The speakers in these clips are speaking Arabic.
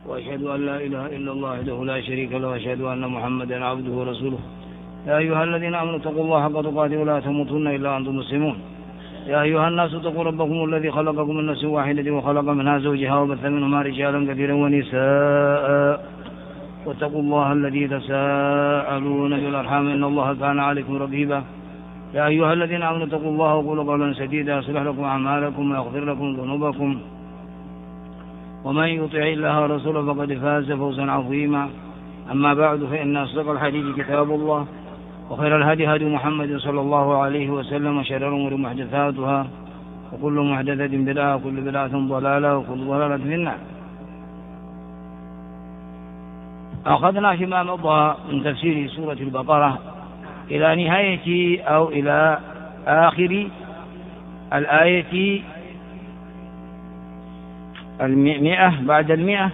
وأشهد أن لا إله إلا الله وحده لا شريك له وأشهد أن محمدا عبده ورسوله. يا أيها الذين آمنوا اتقوا الله حق تقاته ولا تموتن إلا وأنتم مسلمون. يا أيها الناس اتقوا ربكم الذي خلقكم من نفس واحدة وخلق منها زوجها وبث منهما رجالا كثيرا ونساء واتقوا الله الذي تساءلون بالأرحام إن الله كان عليكم رقيبا. يا أيها الذين آمنوا اتقوا الله وقولوا قولا سديدا يصلح لكم أعمالكم ويغفر لكم ذنوبكم ومن يطع الله ورسوله فقد فاز فوزا عظيما. أما بعد فإن أصدق الحديث كتاب الله وخير الهدي هدي محمد صلى الله عليه وسلم وشر الأمور محدثاتها وكل محدثة بدعة وكل بدعة ضلالة وكل ضلالة في النار. أخذنا فيما مضى من تفسير سورة البقرة إلى نهاية أو إلى آخر الآية 100 بعد 100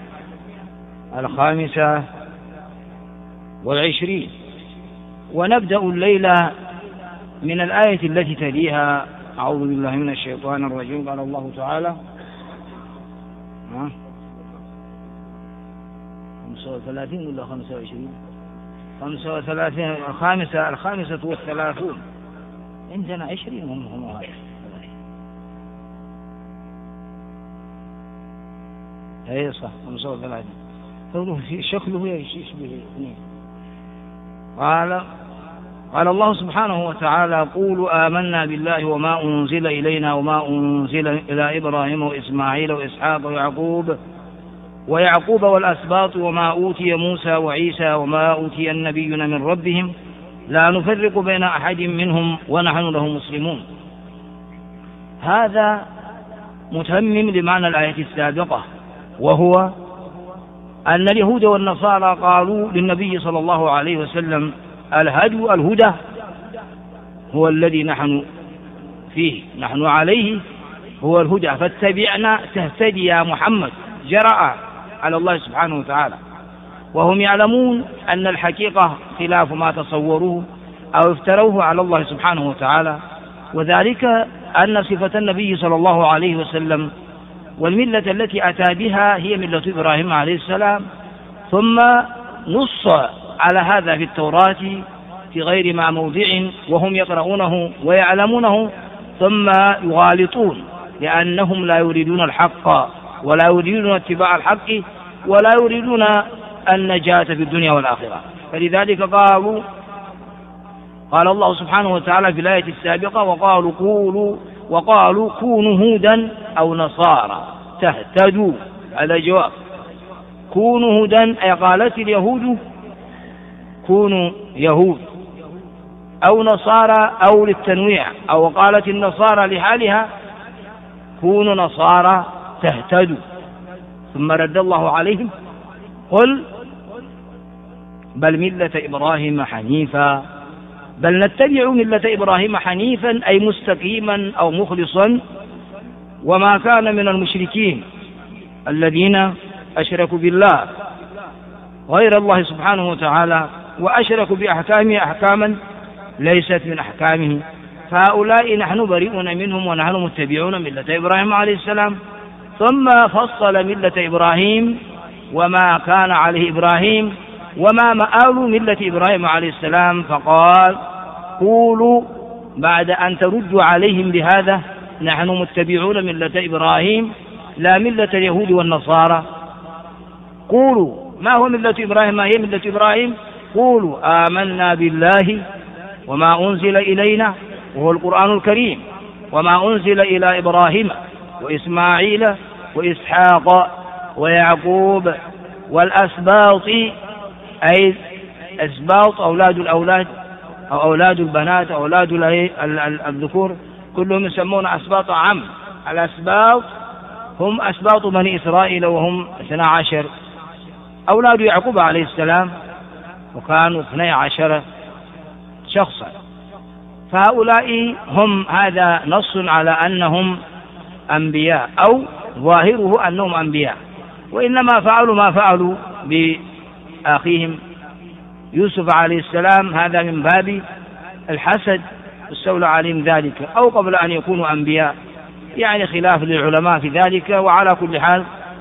25، ونبدأ الليلة من الآية التي تليها. أعوذ بالله من الشيطان الرجيم. قال الله تعالى 35 ولا 25؟ 35. الخامسة والثلاثون. عندنا 20 هم هذا. أي صح 35. شكله يشبه. قال الله سبحانه وتعالى: قولوا آمنا بالله وما أنزل إلينا وما أنزل إلى إبراهيم وإسماعيل وإسحاق ويعقوب والأسباط وما أوتي موسى وعيسى وما أوتي النبيون من ربهم لا نفرق بين أحد منهم ونحن له مسلمون. هذا متمم لمعنى الآية السابقة، وهو أن اليهود والنصارى قالوا للنبي صلى الله عليه وسلم: الهدى هو الذي نحن فيه، نحن عليه هو الهدى، فاتبعنا تهتدي يا محمد. جرأ على الله سبحانه وتعالى، وهم يعلمون أن الحقيقة خلاف ما تصوروه أو افتروه على الله سبحانه وتعالى، وذلك أن صفة النبي صلى الله عليه وسلم والملة التي أتى بها هي ملة إبراهيم عليه السلام، ثم نص على هذا في التوراة في غير ما موضع، وهم يقرؤونه ويعلمونه ثم يغالطون، لأنهم لا يريدون الحق ولا يريدون اتباع الحق ولا يريدون النجاة في الدنيا والآخرة. فلذلك قال الله سبحانه وتعالى في الآية السابقة: وقالوا كونوا هودا أو نصارى تهتدوا. هذا جواب. كونوا هودا، أي قالت اليهود كونوا يهود، أو نصارى أو للتنويع، أو قالت النصارى لحالها كونوا نصارى تهتدوا. ثم رد الله عليهم: قل بل ملة إبراهيم حنيفا، بل نتبع ملة إبراهيم حنيفا، أي مستقيما أو مخلصا، وما كان من المشركين الذين أشركوا بالله غير الله سبحانه وتعالى وأشركوا بأحكامه أحكاما ليست من أحكامه، فهؤلاء نحن بريئون منهم ونحن متبعون ملة إبراهيم عليه السلام. ثم فصل ملة إبراهيم وما كان عليه إبراهيم وما مآل ملة إبراهيم عليه السلام، فقال: قولوا، بعد أن تردوا عليهم بهذا: نحن متبعون ملة إبراهيم لا ملة اليهود والنصارى. قولوا ما هو ملة إبراهيم، ما هي ملة إبراهيم؟ قولوا آمنا بالله وما أنزل إلينا، وهو القرآن الكريم، وما أنزل إلى إبراهيم وإسماعيل وإسحاق ويعقوب والأسباط، أي أسباط أولاد الأولاد أو أولاد البنات أو أولاد الذكور، كلهم يسمون أسباط عم. الأسباط هم أسباط بني إسرائيل، وهم 12 أولاد يعقوب عليه السلام، وكانوا 12 شخصا. فهؤلاء هم، هذا نص على أنهم أنبياء، أو ظاهره أنهم أنبياء، وإنما فعلوا ما فعلوا بأخيهم يوسف عليه السلام هذا من باب الحسد، استولى عليهم ذلك، أو قبل أن يكونوا أنبياء، يعني خلاف للعلماء في ذلك. وعلى كل حال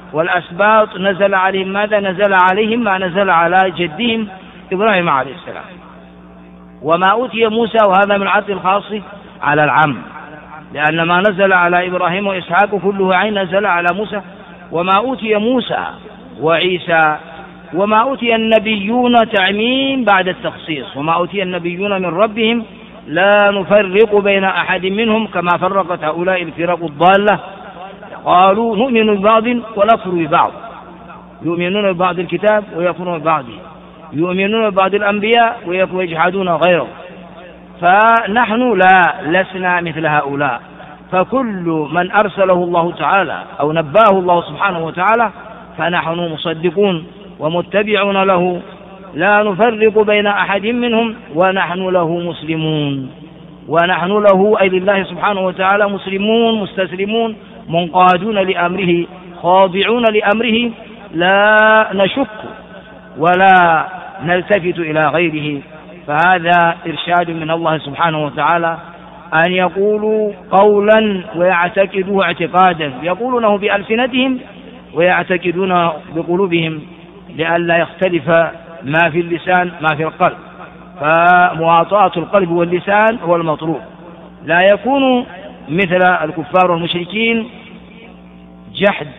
والأسباط نزل عليهم ماذا؟ نزل عليهم ما نزل على جدهم إبراهيم عليه السلام. وما أوتي موسى، وهذا من عطف الخاص على العم، لأن ما نزل على إبراهيم وإسحاق كله عين نزل على موسى. وما أوتي موسى وعيسى، وما أوتي النبيون تعميم بعد التخصيص، وما أوتي النبيون من ربهم لا نفرق بين أحد منهم كما فرقت هؤلاء الفرق الضالة، قالوا نؤمن ببعض ونكفر ببعض، يؤمنون ببعض الكتاب ويكفرون ببعضه، يؤمنون ببعض الأنبياء ويجحدون غيره. فنحن لسنا مثل هؤلاء، فكل من أرسله الله تعالى أو نباه الله سبحانه وتعالى فنحن مصدقون ومتبعون له، لا نفرق بين أحد منهم ونحن له مسلمون، ونحن له أي لله سبحانه وتعالى مسلمون مستسلمون منقادون لأمره خاضعون لأمره، لا نشك ولا نلتفت إلى غيره. فهذا إرشاد من الله سبحانه وتعالى أن يقولوا قولا ويعتقدوه اعتقادا، يقولونه بألسنتهم ويعتقدون بقلوبهم، لئلا يختلف ما في اللسان ما في القلب. فمواطاة القلب واللسان هو المطلوب، لا يكون مثل الكفار والمشركين جحد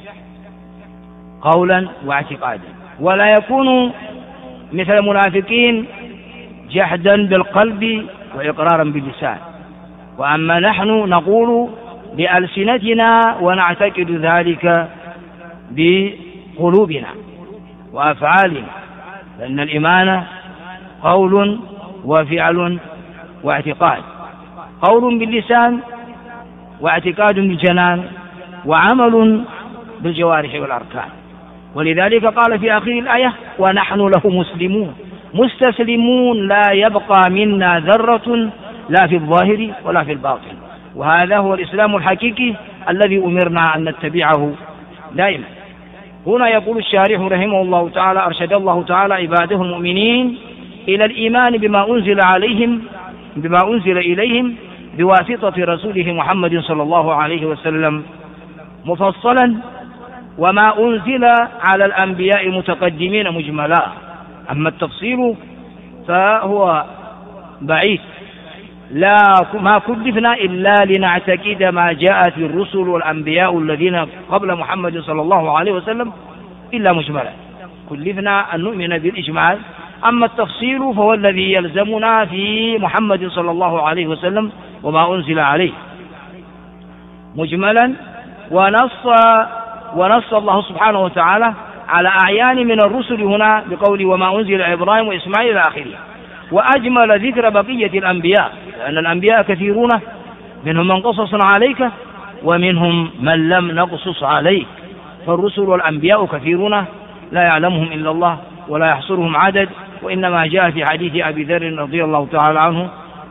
قولا واعتقادا، ولا يكون مثل المنافقين جحدا بالقلب وإقرارا باللسان. وأما نحن نقول بألسنتنا ونعتقد ذلك بقلوبنا وأفعالنا، لأن الإيمان قول وفعل واعتقاد، قول باللسان واعتقاد بالجنان وعمل بالجوارح والأركان. ولذلك قال في آخر الآية ونحن له مسلمون مستسلمون، لا يبقى منا ذرة لا في الظاهر ولا في الباطن. وهذا هو الإسلام الحقيقي الذي أمرنا أن نتبعه دائما. هنا يقول الشارح رحمه الله تعالى أرشد الله تعالى عباده المؤمنين إلى الإيمان بما أنزل إليهم بواسطة رسوله محمد صلى الله عليه وسلم مفصلا، وما أنزل على الأنبياء متقدمين مجملا. أما التفصيل فهو بعيد، ما كلفنا إلا لنعتقد ما جاءت الرسل والأنبياء الذين قبل محمد صلى الله عليه وسلم إلا مجملا، كلفنا أن نؤمن بالإجمال. أما التفصيل فهو الذي يلزمنا في محمد صلى الله عليه وسلم وما أنزل عليه مجملا. ونص الله سبحانه وتعالى على أعيان من الرسل هنا بقول وما أنزل إبراهيم وإسماعيل إلى آخره، وأجمل ذكر بقية الأنبياء، لأن الأنبياء كثيرون، منهم من قصصنا عليك ومنهم من لم نقصص عليك. فالرسل والأنبياء كثيرون لا يعلمهم إلا الله ولا يحصرهم عدد، وإنما جاء في حديث أبي ذر رضي الله تعالى عنه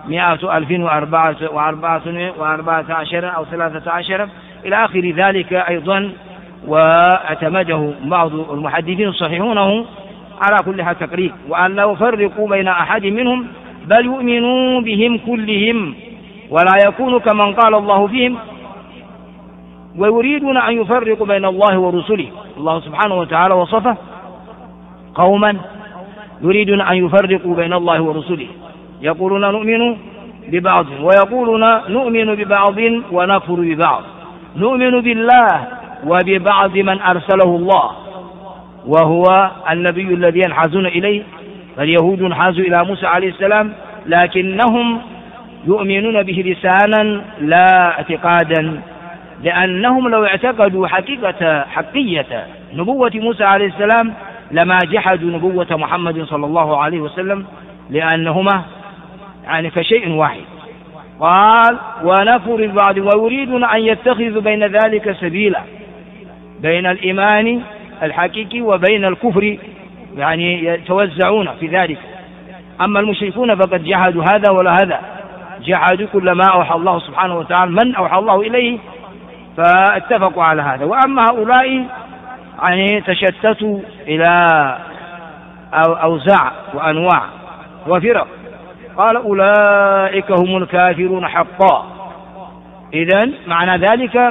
100,014 أو 13 إلى آخر ذلك أيضا، واعتمده بعض المحدثين صحيحونه على كل حال تقريب. وأن لا يفرقوا بين أحد منهم بل يؤمنوا بهم كلهم، ولا يكون كمن قال الله فيهم ويريدون أن يفرقوا بين الله ورسله. الله سبحانه وتعالى وصفه قوما يريدون أن يفرقوا بين الله ورسله، يقولون نؤمن ببعض ويقولون نؤمن ببعض ونكفر ببعض، نؤمن بالله وببعض من أرسله الله وهو النبي الذي ينحازون إليه. فاليهود انحازوا إلى موسى عليه السلام لكنهم يؤمنون به لسانا لا اعتقادا، لأنهم لو اعتقدوا حقية نبوة موسى عليه السلام لما جحدوا نبوة محمد صلى الله عليه وسلم، لأنهما يعني كشيء واحد. قال ونكفر ببعض ويريدون أن يتخذوا بين ذلك سبيلا، بين الإيمان الحقيقي وبين الكفر، يعني يتوزعون في ذلك. أما المشركون فقد جحدوا هذا ولا هذا، جحدوا كل ما أوحى الله سبحانه وتعالى من أوحى الله إليه، فاتفقوا على هذا. وأما هؤلاء يعني تشتتوا إلى أوزاع وأنواع وفرق، قال أولئك هم الكافرون حقا. إذن معنى ذلك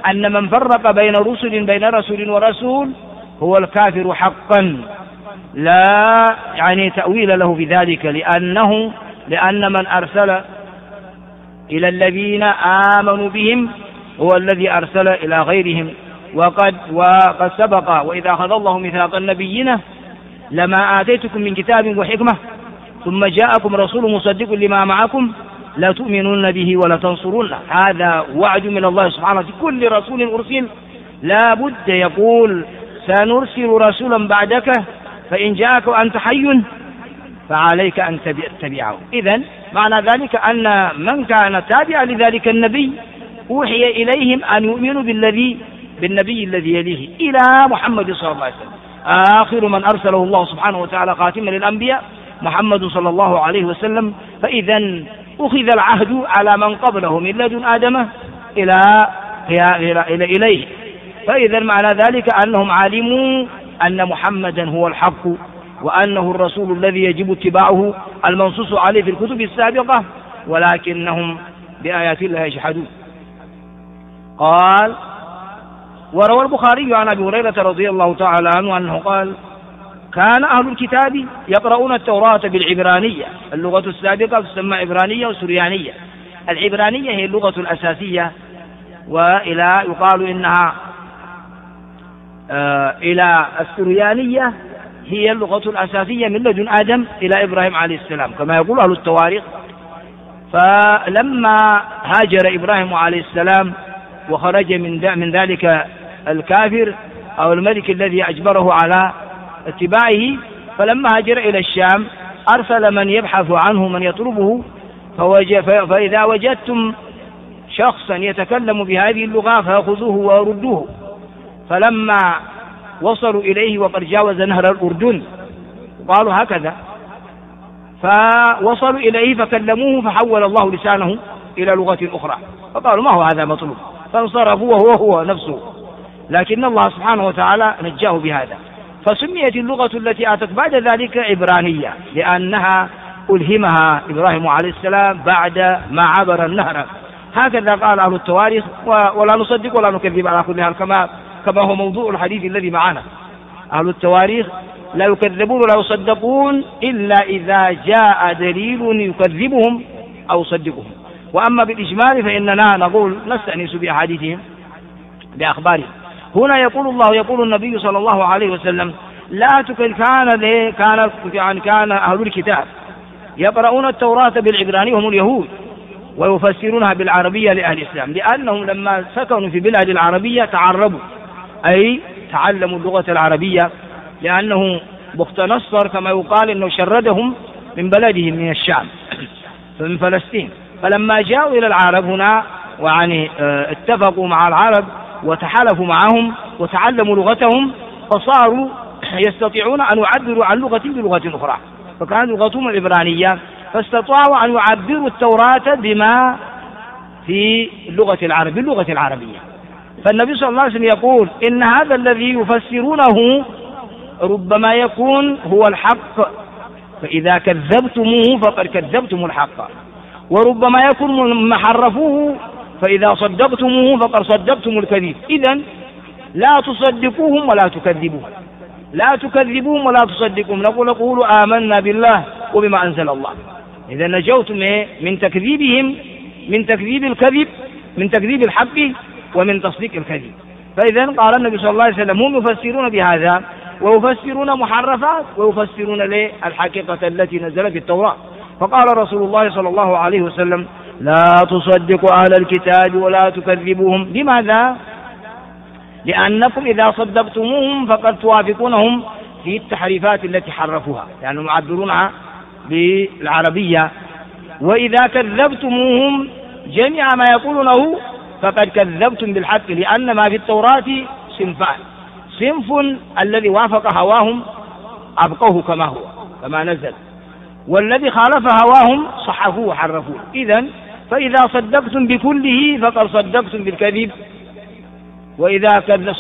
أن من فرق بين رسول ورسول هو الكافر حقا، لا يعني تأويل له في ذلك، لأن من أرسل إلى الذين آمنوا بهم هو الذي أرسل إلى غيرهم. وقد سبق وإذا أخذ الله ميثاق النبيين لما آتيتكم من كتاب وحكمة ثم جاءكم رسول مصدق لما معكم لتؤمنون به ولتنصرونه. هذا وعد من الله سبحانه كل رسول أرسل لا بد يقول سنرسل رسولا بعدك فإن جاءك وأنت حي فعليك أن تتبعه. إذن معنى ذلك أن من كان تابعا لذلك النبي أوحي إليهم أن يؤمنوا بالنبي الذي يليه إلى محمد صلى الله عليه وسلم. آخر من أرسله الله سبحانه وتعالى خاتما للأنبياء محمد صلى الله عليه وسلم. فإذا أخذ العهد على من قبله من لدن آدم إليه. فإذا معنى ذلك أنهم علموا أن محمدا هو الحق وأنه الرسول الذي يجب اتباعه المنصوص عليه في الكتب السابقة، ولكنهم بآيات الله يجحدون. قال: وروى البخاري عن أبي هريرة رضي الله تعالى عنه أنه قال: كان أهل الكتاب يقرؤون التوراة بالعبرانية، اللغة السابقة تسمى عبرانية وسريانية. العبرانية هي اللغة الأساسية، وإلى يقال إنها إلى السريانية هي اللغة الأساسية من لدن آدم إلى إبراهيم عليه السلام كما يقول أهل التواريخ. فلما هاجر إبراهيم عليه السلام وخرج من ذلك الكافر أو الملك الذي أجبره على اتباعه، فلما هاجر إلى الشام أرسل من يبحث عنه من يطلبه، فإذا وجدتم شخصا يتكلم بهذه اللغة فأخذوه وردوه. فلما وصلوا إليه وقد جاوز نهر الأردن قالوا هكذا، فوصلوا إليه فكلموه فحول الله لسانه إلى لغة أخرى، فقالوا ما هو هذا مطلوب، فانصرفوا وهو نفسه، لكن الله سبحانه وتعالى نجاه بهذا. فسميت اللغة التي آتت بعد ذلك عبرانية لأنها ألهمها إبراهيم عليه السلام بعد ما عبر النهر. هكذا قال أهل التواريخ، ولا نصدق ولا نكذب على كل حال كما هو موضوع الحديث الذي معنا. أهل التواريخ لا يكذبون ولا يصدقون إلا إذا جاء دليل يكذبهم أو يصدقهم. وأما بالإجمال فإننا نقول نستأنس بأحاديثهم بأخبارهم. هنا يقول النبي صلى الله عليه وسلم: كان أهل الكتاب يقرؤون التوراة بالعبرانية وهم اليهود ويفسرونها بالعربية لأهل الإسلام، لأنهم لما سكنوا في بلاد العربية تعربوا، أي تعلموا اللغة العربية، لأنه بخت نصر كما يقال أنه شردهم من بلدهم من الشام من فلسطين. فلما جاءوا إلى العرب هنا وعني اتفقوا مع العرب وتحالفوا معهم وتعلموا لغتهم، فصاروا يستطيعون أن يعبروا عن لغة بلغة أخرى، فكانت لغتهم العبرانية، فاستطاعوا أن يعبروا التوراة بما في اللغة العربية. فالنبي صلى الله عليه وسلم يقول إن هذا الذي يفسرونه ربما يكون هو الحق، فإذا كذبتموه فقد كذبتم الحق، وربما يكون محرفوه فإذا صدقتموه فقد صدقتم الكذب. إذن لا تصدقوهم ولا تكذبوهم، لا تكذبوهم ولا تصدقوهم، نقول قولوا آمنا بالله وبما أنزل الله. إذا نجوتم من تكذيبهم، من تكذيب الكذب، من تكذيب الحق ومن تصديق الكذب. فإذا قال النبي صلى الله عليه وسلم هم يفسرون بهذا ويفسرون محرفات ويفسرون للحقيقة التي نزلت في التوراة. فقال رسول الله صلى الله عليه وسلم: لا تصدقوا أهل الكتاب ولا تكذبوهم. لماذا؟ لأنكم إذا صدقتموهم فقد توافقونهم في التحريفات التي حرفوها، يعني يعبرونها بالعربية، وإذا كذبتموهم جميع ما يقولونه فقد كذبتم بالحق، لأن ما في التوراة صنفان: صنف الذي وافق هواهم أبقوه كما هو كما نزل، والذي خالف هواهم صحفوه وحرفوه. إذن فإذا صدقتم بكله فقد صدقتم بالكذب، وإذا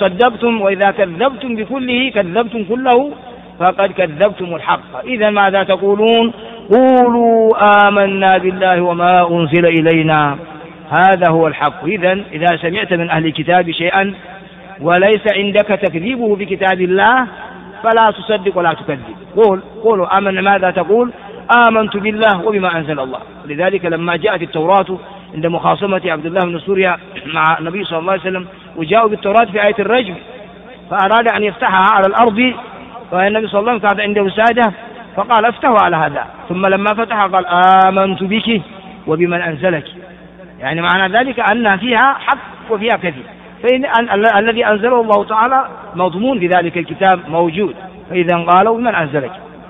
كذبتم بكله كذبتم كله فقد كذبتم الحق. إذن ماذا تقولون؟ قولوا آمنا بالله وما أنزل إلينا هذا هو الحق. إذن إذا سمعت من أهل الكتاب شيئا وليس عندك تكذيبه بكتاب الله فلا تصدق ولا تكذب. قولوا آمن. ماذا تقول؟ آمنت بالله وبما أنزل الله. لذلك لما جاءت التوراة عند مخاصمة عبد الله بن سوريا مع النبي صلى الله عليه وسلم وجاءوا بالتوراة في آية الرجم فأراد أن يفتحها على الأرض، فالنبي صلى الله عليه وسلم كانت عنده وسادة فقال افتحوا على هذا، ثم لما فتح قال آمنت بك وبمن أنزلك، يعني معنى ذلك أن فيها حق وفيها كذب، فإن الذي أنزله الله تعالى مضمون في ذلك الكتاب موجود، فإذا قالوا بمن أنزلك.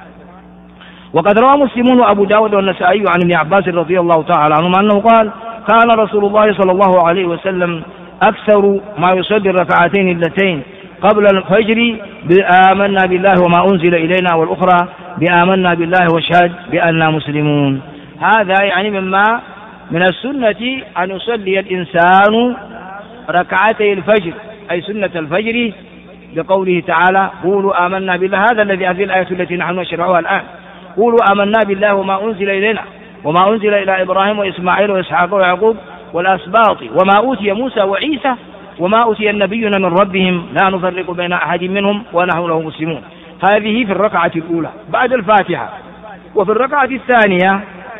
وقد روى مسلم وأبو داود والنسائي عن ابن عباس رضي الله تعالى عنهما أنه قال كان رسول الله صلى الله عليه وسلم أكثر ما يصلي الركعتين اللتين قبل الفجر بآمنا بالله وما أنزل إلينا، والأخرى بآمنا بالله واشهد بأننا مسلمون. هذا يعني مما من السنة أن يصلي الإنسان ركعتي الفجر، أي سنة الفجر، بقوله تعالى قولوا آمنا بالله. هذا الذي هذه الآية التي نحن نشرحها الآن، قولوا آمنا بالله وما أنزل إلينا وما أنزل إلى إبراهيم وإسماعيل وإسحاق ويعقوب والأسباط وما أوتي موسى وعيسى وما أوتي النبيون من ربهم لا نفرق بين أحد منهم ونحن له مسلمون. هذه في الركعة الأولى بعد الفاتحة. وفي الركعة الثانية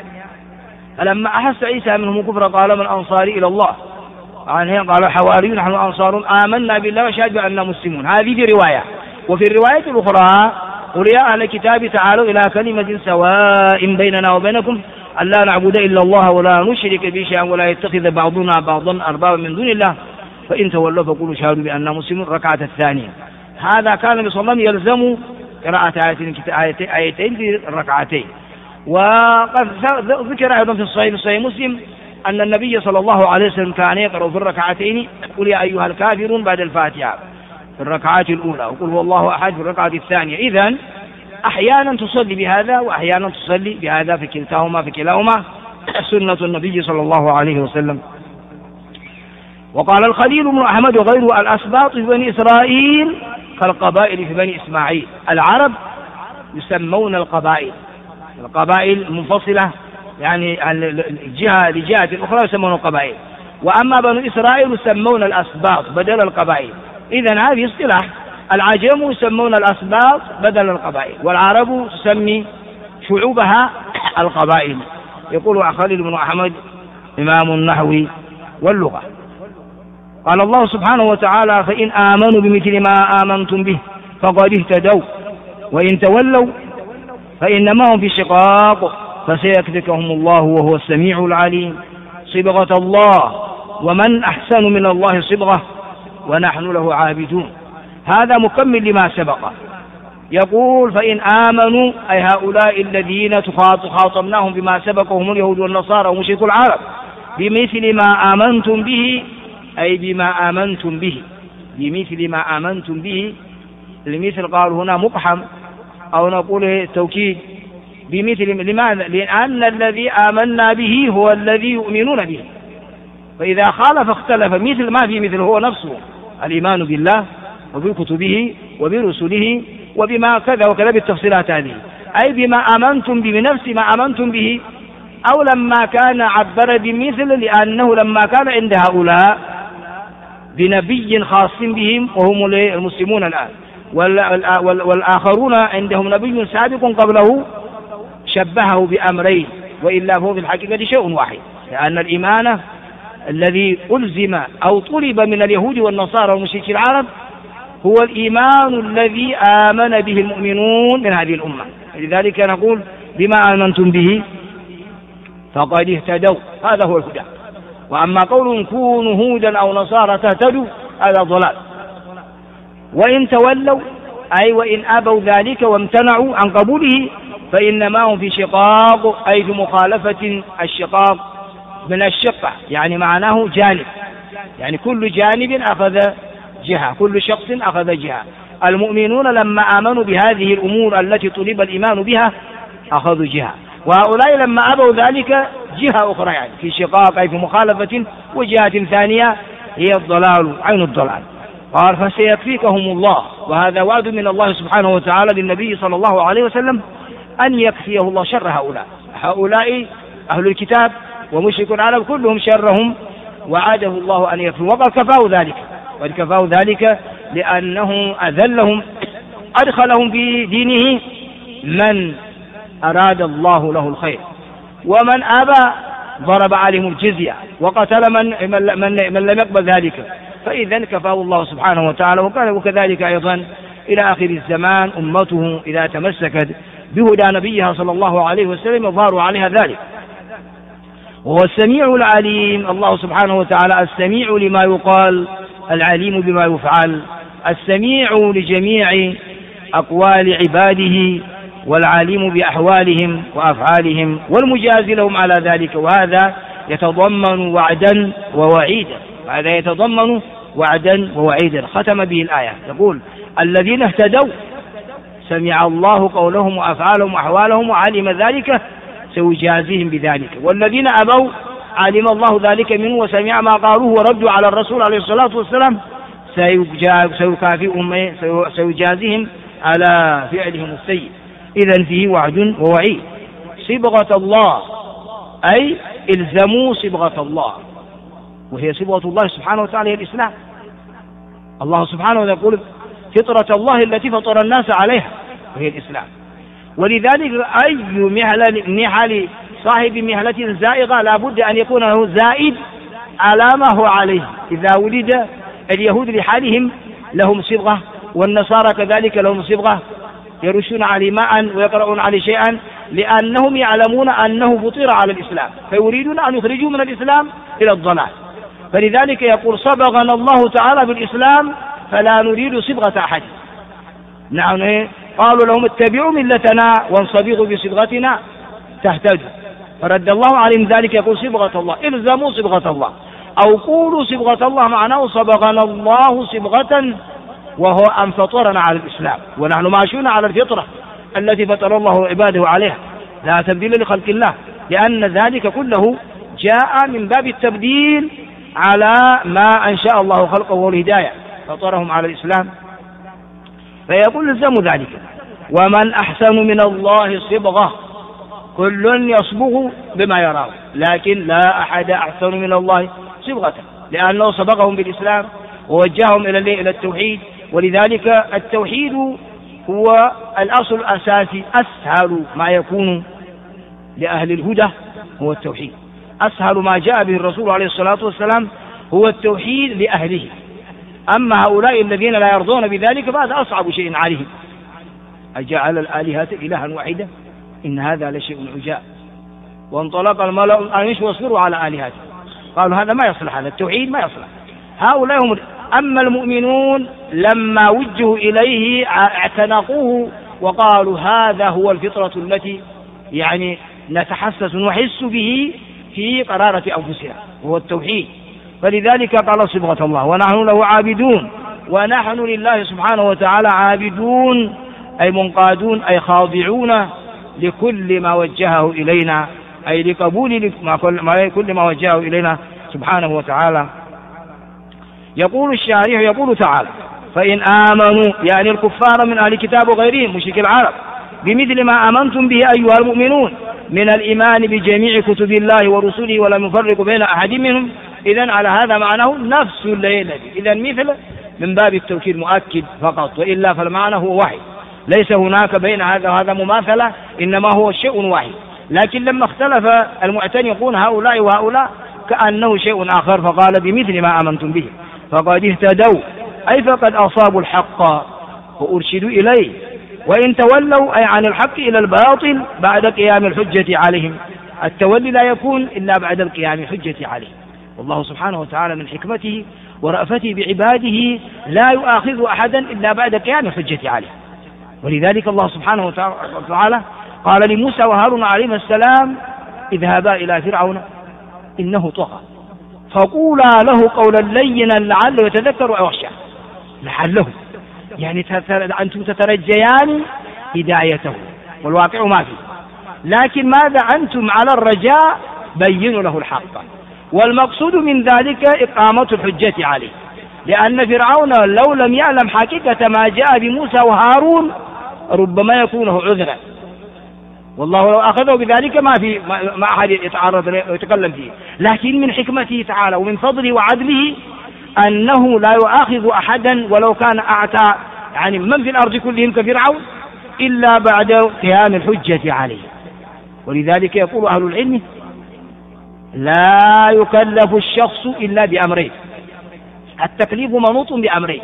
لما أحس عيسى منهم الكفر قال من أنصاري إلى الله، قال الحواريون نحن أنصار آمنا بالله وشهد بأننا مسلمون. هذه في رواية. وفي الرواية الأخرى قل يا أهل الكتاب تعالوا إلى كلمة سواء بيننا وبينكم ألا نعبد إلا الله ولا نشرك به شيئا ولا يتخذ بعضنا بعضا أربابا من دون الله فإن تولوا فقولوا شهدوا بأننا مسلمون. الركعة الثانية هذا كان النبي صلى الله عليه وسلم يلزم قراءة آيتين في الركعتين. وقد ذكر أيضا في صحيح مسلم أن النبي صلى الله عليه وسلم كان يقرأ في الركعتين قل يا أيها الكافرون بعد الفاتحة في الركعات الأولى وقل هو الله أحد في الركعة الثانية. إذن أحيانا تصلي بهذا وأحيانا تصلي بهذا، في كلاهما سنة النبي صلى الله عليه وسلم. وقال الخليل بن أحمد وغيره الأسباط في بني إسرائيل كالقبائل في بني إسماعيل. العرب يسمون القبائل منفصلة، يعني الجهة لجهة الأخرى يسمون القبائل، وأما بنو إسرائيل يسمون الأسباط بدل القبائل. إذن هذه اصطلاح. العجم يسمون الأسباط بدل القبائل، والعرب تسمي شعوبها القبائل. يقول خليل بن أحمد إمام النحو واللغة قال الله سبحانه وتعالى فإن آمنوا بمثل ما آمنتم به فقد اهتدوا وإن تولوا فإنما هم في شقاق فسيكفيكهم الله وهو السميع العليم. صبغة الله ومن أحسن من الله صبغة ونحن له عابدون. هذا مكمل لما سبق. يقول فإن آمنوا أي هؤلاء الذين خاطبناهم بما سبقهم اليهود والنصارى ومشركو العرب بمثل ما آمنتم به، أي بما آمنتم به، بمثل ما آمنتم به. المثل قال هنا مقحم أو نقول توكيد بمثل. لماذا؟ لأن الذي آمنا به هو الذي يؤمنون به، فإذا خالف اختلف مثل ما في مثل هو نفسه الإيمان بالله وبكتبه وبرسله وبما كذا وكذا بالتفصيلات هذه، أي بما آمنتم به بنفس ما آمنتم به، أو لما كان عبر بمثل لأنه لما كان عند هؤلاء بنبي خاص بهم وهم المسلمون الآن، والآخرون عندهم نبي سابق قبله شبهه بأمرين، وإلا فهو في الحقيقة شيء واحد، لأن الإيمان الذي ألزم أو طلب من اليهود والنصارى ومشركي العرب هو الإيمان الذي آمن به المؤمنون من هذه الأمة. لذلك نقول بما آمنتم به فقد اهتدوا، هذا هو الهدى. وأما قول كونوا هودا أو نصارى تهتدوا هذا ضلال. وإن تولوا أي وإن أبوا ذلك وامتنعوا عن قبوله فإنما هم في شقاق، أي في مخالفة. الشقاق من الشقة يعني معناه جانب، يعني كل جانب أخذ جهة، كل شخص أخذ جهة. المؤمنون لما آمنوا بهذه الأمور التي طلب الإيمان بها أخذوا جهة، وهؤلاء لما أبوا ذلك جهة أخرى، يعني في شقاق أي في مخالفة. وجهة ثانية هي الضلال، عين الضلال. قال فسيكفيكهم الله، وهذا وعد من الله سبحانه وتعالى للنبي صلى الله عليه وسلم أن يكفيه الله شر هؤلاء أهل الكتاب ومشرك العرب كلهم شرهم وعاده الله أن يكفروا، وقد كفاه ذلك لأنه أذلهم أدخلهم في دينه من أراد الله له الخير، ومن أبى ضرب عليهم الجزية وقتل من لم يقبل ذلك، فإذا كفاه الله سبحانه وتعالى. وكذلك أيضا إلى آخر الزمان أمته إذا تمسكت بهدى نبيها صلى الله عليه وسلم ظهروا عليها ذلك. وهو السميع العليم، الله سبحانه وتعالى السميع لما يقال، العليم بما يفعل، السميع لجميع أقوال عباده، والعليم بأحوالهم وأفعالهم، والمجازي لهم على ذلك. وهذا يتضمن وعدا ووعيدا، ختم به الآية يقول: الذين اهتدوا سمع الله قولهم وأفعالهم وأحوالهم وعلم ذلك سيجازيهم بذلك، والذين أبوا علم الله ذلك منه وسمع ما قالوه وردوا على الرسول عليه الصلاة والسلام سيكافئهم سيجازيهم على فعلهم السيء. إذن فيه وعد ووعيد. صبغة الله أي إلزموا صبغة الله، وهي صبغة الله سبحانه وتعالى هي الإسلام. الله سبحانه وتعالى يقول: فطرة الله التي فطر الناس عليها، وهي الإسلام. ولذلك أي محل صاحب مهلة زائغة لا بد أن يكون له زائد على ما هو عليه. إذا ولد اليهود لحالهم لهم صبغة، والنصارى كذلك لهم صبغة، يرشون عليه ماء ويقرؤون عليه شيئا، لأنهم يعلمون أنه فطر على الإسلام، فيريدون أن يخرجوا من الإسلام إلى الضلال. فلذلك يقول: صبغنا الله تعالى بالإسلام فلا نريد صبغة أحد. نعم، قالوا لهم: اتبعوا ملتنا وانصبغوا بصبغتنا تهتدوا. فرد الله عليهم ذلك، يقول: صبغة الله، إلزموا صبغة الله، أو قولوا صبغة الله، معناه صبغنا الله صبغة، وهو أن فطرنا على الإسلام، ونحن ماشون على الفطرة التي فطر الله عباده عليها، لا تبديل لخلق الله، لأن ذلك كله جاء من باب التبديل على ما أنشأ الله خلقه والهداية، فطرهم على الإسلام، فيقول: الزموا ذلك. ومن أحسن من الله صبغة، كل يصبغ بما يراه، لكن لا أحد أحسن من الله صبغة، لأنه صبغهم بالإسلام ووجههم إلى التوحيد. ولذلك التوحيد هو الأصل الأساسي، أسهل ما يكون لأهل الهدى هو التوحيد، أسهل ما جاء به الرسول عليه الصلاة والسلام هو التوحيد لأهله. أما هؤلاء الذين لا يرضون بذلك فهذا أصعب شيء عليهم. أجعل الآلهة إلها واحدة إن هذا لشيء عجاب. وانطلق الملأ أن يصبروا على آلهته، قالوا هذا ما يصلح، هذا التوحيد ما يصلح. هؤلاء هم. أما المؤمنون لما وجهوا إليه اعتنقوه وقالوا: هذا هو الفطرة التي نتحسس ونحس به في قرارة أنفسنا، وهو التوحيد. فلذلك قال: صبغة الله، ونحن له عابدون، ونحن لله سبحانه وتعالى عابدون، أي منقادون، أي خاضعون لكل ما وجهه إلينا، أي لقبول كل ما وجهه إلينا سبحانه وتعالى. يقول الشارح يقول تعالى: فإن آمنوا، يعني الكفار من أهل الكتاب وغيرهم مشرك العرب، بمثل ما آمنتم به أيها المؤمنون من الإيمان بجميع كتب الله ورسله ولم يفرق بين أحد منهم، إذن على هذا معناه نفس الليلة، إذن مثل من باب التوكيد مؤكد فقط، وإلا فالمعنى هو واحد، ليس هناك بين هذا وهذا مماثلة، إنما هو شيء واحد. لكن لما اختلف المعتنقون هؤلاء وهؤلاء كأنه شيء آخر، فقال: بمثل ما آمنتم به فقد اهتدوا، أي فقد أصابوا الحق وأرشدوا إليه، وإن تولوا أي عن الحق إلى الباطل بعد قيام الحجة عليهم. التولي لا يكون إلا بعد القيام الحجة عليه. والله سبحانه وتعالى من حكمته ورأفته بعباده لا يؤاخذ أحدا إلا بعد قيام الحجة عليه. ولذلك الله سبحانه وتعالى قال لموسى وهارون عليهما السلام: اذهبا إلى فرعون إنه طغى فقولا له قولا لينا لعله يتذكر أو يخشى. لعله أنتم تترجيان هدايته والواقع ما فيه، لكن ماذا أنتم على الرجاء بينوا له الحق، والمقصود من ذلك إقامة الحجة عليه، لأن فرعون لو لم يعلم حقيقة ما جاء بموسى وهارون ربما يكون عذرا، والله لو أخذه بذلك ما أحد يتعرض ويتكلم فيه، لكن من حكمته تعالى ومن فضله وعدله أنه لا يؤاخذ أحدا ولو كان أعتى يعني من في الأرض كلهم كفرعون إلا بعد قيام الحجة عليه. ولذلك يقول أهل العلم لا يكلف الشخص إلا بأمرين، التكليف منوط بأمرين،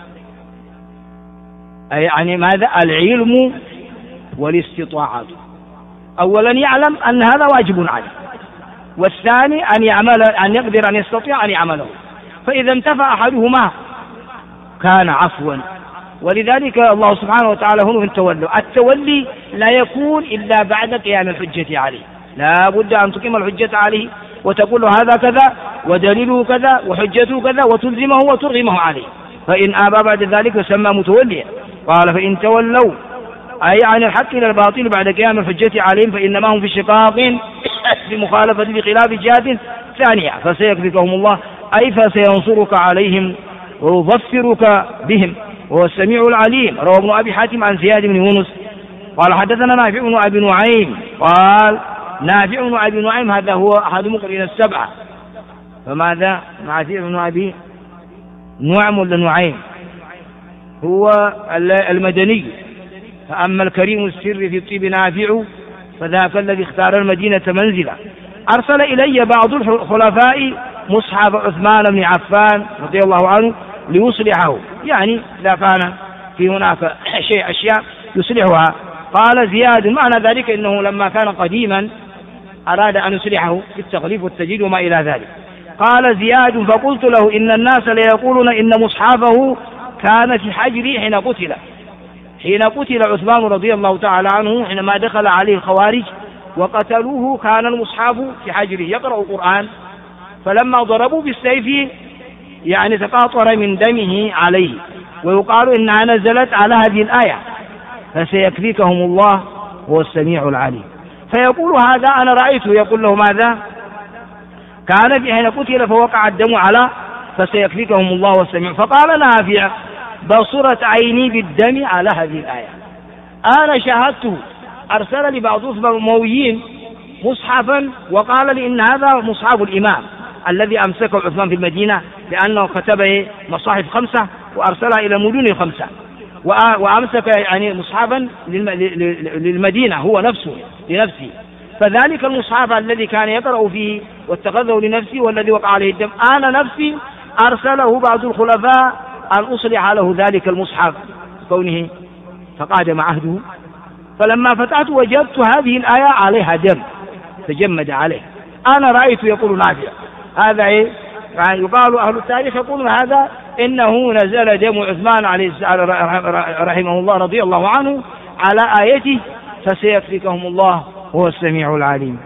أي يعني ماذا؟ العلم والاستطاعة. أولا يعلم أن هذا واجب عليه، والثاني أن يقدر أن يستطيع أن يعمله، فإذا انتفى أحدهما كان عفوا. ولذلك الله سبحانه وتعالى هنا التولي لا يكون إلا بعد قيام الحجة عليه، لا بد أن تقيم الحجة عليه وتقول له هذا كذا ودليله كذا وحجته كذا وتلزمه وترغمه عليه، فإن آبى بعد ذلك يسمى متوليا. قال فإن تولوا أي عن الحق إلى الباطل بعد قيام الحجة عليهم فإنما هم في شقاق بمخالفة بخلاف جهة ثانية فسيكفيكهم الله أي فسينصرك عليهم ويظفرك بهم وهو السميع العليم. روى ابن أبي حاتم عن زياد بن يونس قال حدثنا نافع بن أبي نعيم قال نافع بن أبي نعيم هذا هو أحد مقرئين السبعة. فماذا نافع بن أبي نعم ولا نعيم؟ هو المدني. فأما الكريم السر في الطيب نافع فذاك الذي اختار المدينة منزلا. أرسل إلي بعض الخلفاء مصحف عثمان بن عفان رضي الله عنه ليصلحه، يعني إذا كان في هناك أشياء يصلحها. قال زياد معنى ذلك إنه لما كان قديما أراد أن يصلحه بالتغليف والتجديد وما إلى ذلك. قال زياد فقلت له إن الناس ليقولون إن مصحفه كان في حجري حين قتل عثمان رضي الله تعالى عنه حينما دخل عليه الخوارج وقتلوه كان المصحف في حجره يقرأ القرآن، فلما ضربوا بالسيف يعني تقاطر من دمه عليه، ويقال إنها نزلت على هذه الآية فسيكفيكهم الله هو السميع العليم. فيقول هذا أنا رأيته يقول له ماذا؟ كان في حين قتل فوقع الدم على فسيكفيكهم الله والسميع. فقال نافع بصرت عيني بالدم على هذه الآية، أنا شاهدته. أرسل لي بعض الأمويين مصحفا وقال لي إن هذا مصحف الإمام الذي أمسكه عثمان في المدينة، لأنه كتب مصاحف 5 وأرسلها إلى المدن 5 وأمسك يعني مصحفا للمدينة هو لنفسه. فذلك المصحف الذي كان يقرأ فيه واتخذه لنفسه والذي وقع عليه الدم أنا نفسي أرسله بعض الخلفاء أن أصلح له ذلك المصحف كونه تقادم عهده. فلما فتحت وجدت هذه الآية عليها دم تجمد عليه، أنا رأيت يقول نافع هذا يعني يقال أهل التاريخ يقولون هذا إنه نزل دم عثمان عليه رحمه الله رضي الله عنه على آيته فسيكفيكهم الله هو السميع العليم.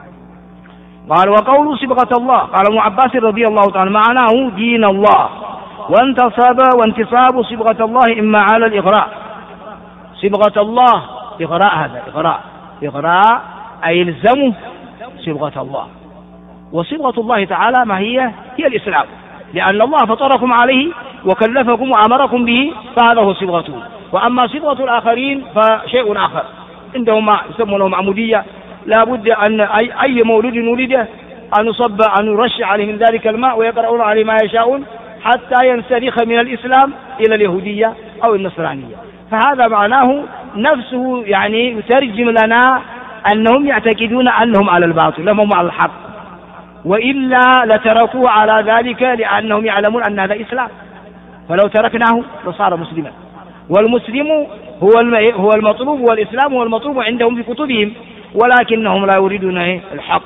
قال وقول صبغة الله قال ابن عباس رضي الله تعالى معناه دين الله، وانتصاب صبغة الله إما على الإغراء. صبغة الله إغراء، هذا إغراء أي يلزمه صبغة الله، وصبغة الله تعالى ما هي الإسلام، لأن الله فطركم عليه وكلفكم وأمركم به فهذا هو صبغته. وأما صبغة الآخرين فشيء آخر عندهم ما يسمونه معمودية، لا بد أن أي مولود ولده أن يرش عليه من ذلك الماء ويقرؤون عليه ما يشاءون حتى ينسلخ من الإسلام إلى اليهودية أو النصرانية. فهذا معناه نفسه يعني يترجم لنا أنهم يعتقدون أنهم على الباطل لهم على الحق، وإلا لتركوا على ذلك لأنهم يعلمون أن هذا إسلام، فلو تركناه لصار مسلما. والمسلم هو المطلوب والإسلام هو المطلوب عندهم في كتبهم، ولكنهم لا يريدون الحق.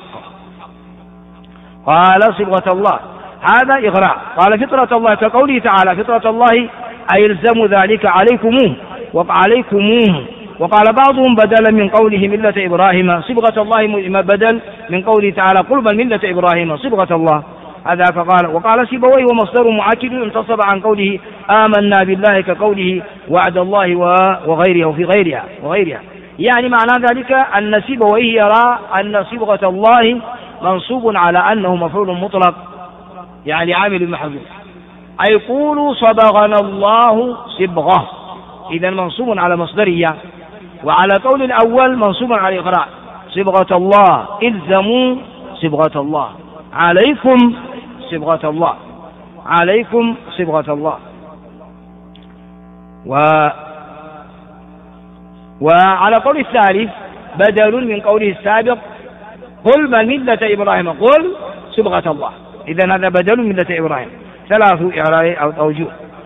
قال صبغة الله هذا إغراء. قال فطرة الله كقوله تعالى فطرة الله أي يلزم ذلك عليكموه وعليكموه. وقال بعضهم بدلا من قوله ملة إبراهيم صبغة الله بدل من قوله تعالى قل بل ملة إبراهيم صبغة الله. هذا فقال. وقال سيبويه ومصدر معكد انتصب عن قوله آمنا بالله كقوله وعد الله وغيره وفي وغيرها. يعني معنى ذلك أن سيبويه يرى أن صبغة الله منصوب على أنه مفعول مطلق يعني عامل محذوف، أي قولوا صبغنا الله صبغة، إذا منصوب على مصدرية. وعلى قول الأول منصوب على الإقرار، صبغة الله، إلزموا صبغة الله، عليكم صبغة الله، عليكم صبغة الله. وعلى قول الثالث بدل من قوله السابق قل بل ملة إبراهيم، قل صبغة الله، إذن هذا بدل من ملة إبراهيم، ثلاث أوجه.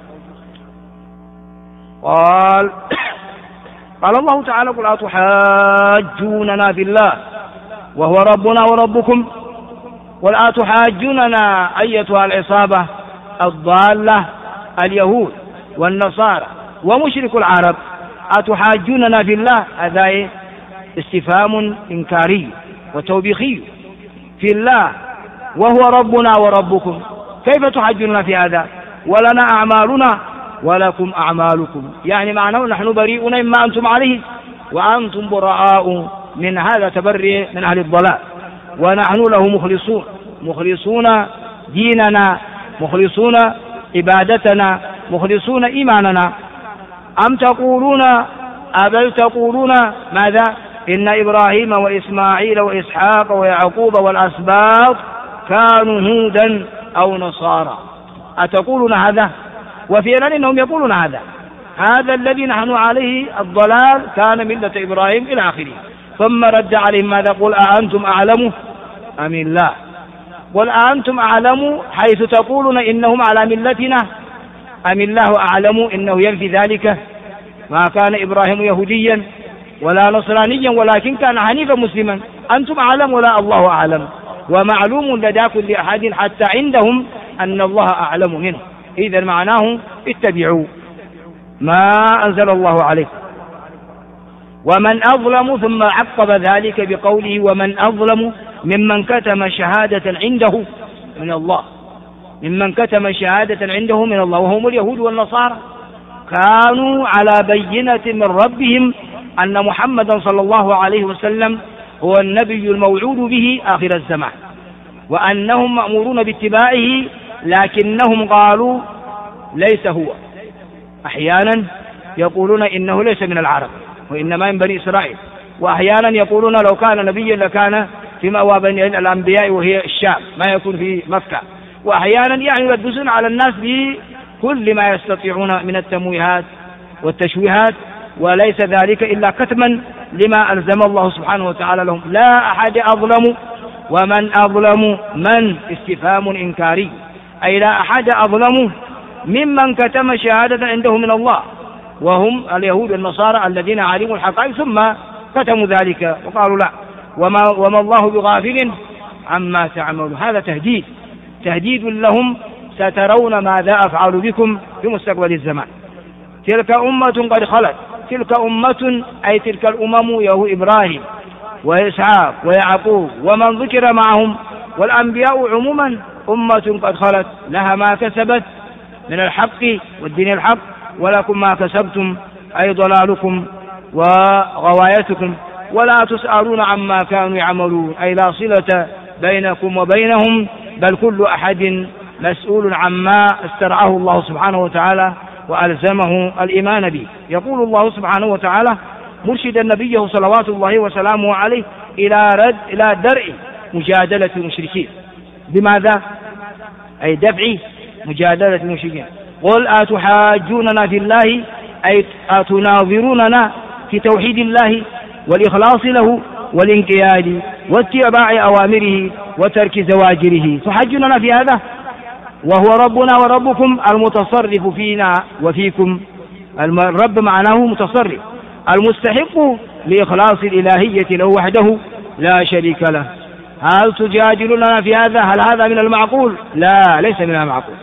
قال الله تعالى قل أتحاجوننا في الله وهو ربنا وربكم، قل أتحاجوننا أيتها العصابة الضالة اليهود والنصارى ومشرك العرب، أتحاجوننا في الله، هذا استفهام إنكاري وتوبيخي، في الله وهو ربنا وربكم، كيف تحاجوننا في هذا ولنا أعمالنا ولكم أعمالكم؟ يعني معناه نحن بريئون مما أنتم عليه وأنتم براء من هذا تبرئ من أهل الضلال، ونحن له مخلصون، مخلصون ديننا، مخلصون عبادتنا، مخلصون إيماننا. أم تقولون أبل تقولون ماذا؟ إن إبراهيم وإسماعيل وإسحاق ويعقوب والأسباط كانوا هودا أو نصارى، أتقولون هذا؟ وفعلا إنهم يقولون هذا، هذا الذي نحن عليه الضلال كان ملة إبراهيم إلى آخره. ثم رد عليهم ماذا؟ قل أأنتم أعلم أم الله؟ قل أأنتم أعلم حيث تقولون إنهم على ملتنا أم الله أعلم؟ إنه ينفي ذلك، ما كان إبراهيم يهوديا ولا نصرانيا ولكن كان حنيفا مسلما، أنتم أعلم ولا الله أعلم، ومعلوم لدى كل أحد حتى عندهم أن الله أعلم منه. إذا معناه اتبعوا ما أنزل الله عليكم. ومن أظلم، ثم عقب ذلك بقوله ومن أظلم ممن كتم شهادة عنده من الله، ممن كتم شهادة عنده من الله، وهم اليهود والنصارى، كانوا على بينة من ربهم أن محمدا صلى الله عليه وسلم هو النبي الموعود به آخر الزمان، وأنهم مأمورون باتباعه، لكنهم قالوا ليس هو. أحيانا يقولون إنه ليس من العرب وإنما من بني إسرائيل، وأحيانا يقولون لو كان نبيا لكان في مأوى بني الأنبياء وهي الشام، ما يكون في مكة. وأحيانا يعني يلبسون على الناس بكل ما يستطيعون من التمويهات والتشويهات، وليس ذلك إلا كتما لما ألزم الله سبحانه وتعالى لهم. لا أحد أظلم، ومن أظلم من استفهام إنكاري، أي لا أحد أظلم ممن كتم شهادة عنده من الله، وهم اليهود والنصارى الذين علموا الحقائق ثم كتموا ذلك وقالوا لا، وما الله بغافل عما تعملون. هذا تهديد لهم، سترون ماذا أفعل بكم في مستقبل الزمان. تلك أمة قد خلت، تلك أمة أي تلك الأمم يهو إبراهيم وإسحاق ويعقوب ومن ذكر معهم والأنبياء عموما، أمة قد خلت لها ما كسبت من الحق والدين الحق، ولكم ما كسبتم أي ضلالكم وغوايتكم، ولا تسألون عما كانوا يعملون، أي لا صلة بينكم وبينهم، بل كل أحد مسؤول عما استرعاه الله سبحانه وتعالى وألزمه الإيمان به. يقول الله سبحانه وتعالى مرشدا نبيه صلوات الله وسلامه عليه إلى درء مجادلة المشركين. بماذا؟ أي دفع مجادلة المشركين. قل أتحاجوننا في الله، أي أتناظروننا في توحيد الله والإخلاص له والانقياد واتباع أوامره وترك زواجره، تحاجوننا في هذا وهو ربنا وربكم المتصرف فينا وفيكم. الرب معناه متصرف المستحق لإخلاص الإلهية له وحده لا شريك له. هل تجادلوننا في هذا؟ هل هذا من المعقول؟ لا، ليس من المعقول.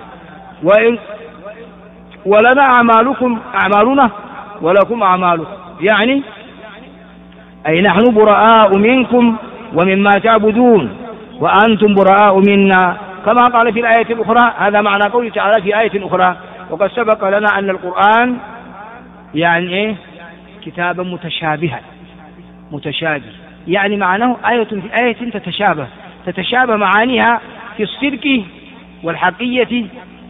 ولنا أعمالنا ولكم أعمالكم، يعني أي نحن براء منكم ومما تعبدون وأنتم براء منا، كما قال في الآية الأخرى. هذا معنى قوله تعالى في آية أخرى. وقد سبق لنا أن القرآن يعني كتابا متشابه، يعني معناه آية في آية تتشابه معانيها في الصدق والحقية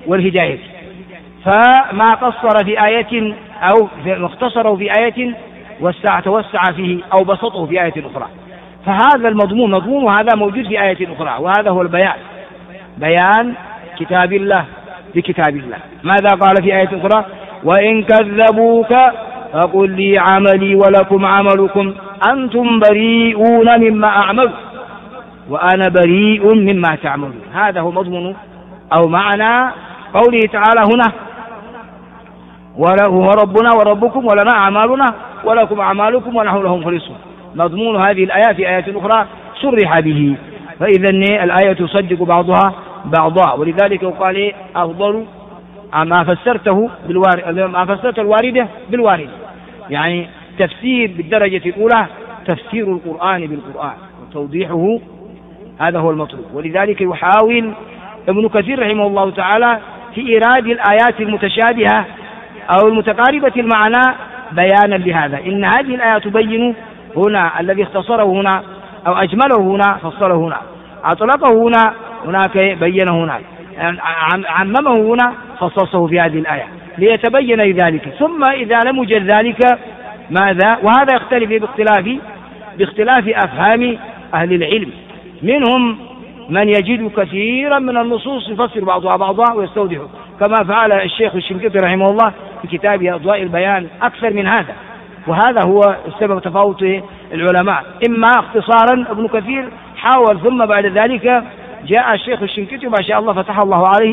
والهداية. فما قصر في آية أو اختصره في آية توسع فيه أو بسطه في آية أخرى. فهذا المضمون مضمون، وهذا موجود في آية أخرى، وهذا هو البيان، بيان كتاب الله بكتاب الله. ماذا قال في آية أخرى؟ وإن كذبوك فقل لي عملي ولكم عملكم أنتم بريئون مما أعمل وأنا بريء مما تعملون. هذا هو مضمون أو معنى قوله تعالى هنا وله ربنا وربكم ولنا أعمالنا ولكم أعمالكم ونحن له مخلصون. مضمون هذه الآيات في آيات أخرى صرح به، فإذا الآية تصدق بعضها بعضا. ولذلك قال أفضل ما فسرته ما فسرت الواردة بالواردة، يعني تفسير بالدرجة الأولى تفسير القرآن بالقرآن وتوضيحه، هذا هو المطلوب. ولذلك يحاول ابن كثير رحمه الله تعالى في إيراد الآيات المتشابهة أو المتقاربة المعنى بيانا لهذا. إن هذه الآية تبين هنا الذي اختصره هنا أو أجمله هنا فصله هنا، أطلقه هنا هناك بينه هناك، عممه هنا خصصه في هذه الآية ليتبين ذلك. ثم إذا لم يوجد ذلك ماذا؟ وهذا يختلف باختلاف أفهام أهل العلم، منهم من يجد كثيرا من النصوص يفسر بعضها بعضا ويستوضحه، كما فعل الشيخ الشنقيطي رحمه الله في كتابه أضواء البيان أكثر من هذا. وهذا هو السبب تفاوت العلماء، إما اختصارا ابن كثير حاول، ثم بعد ذلك جاء الشيخ الشنقيطي ما شاء الله فتح الله عليه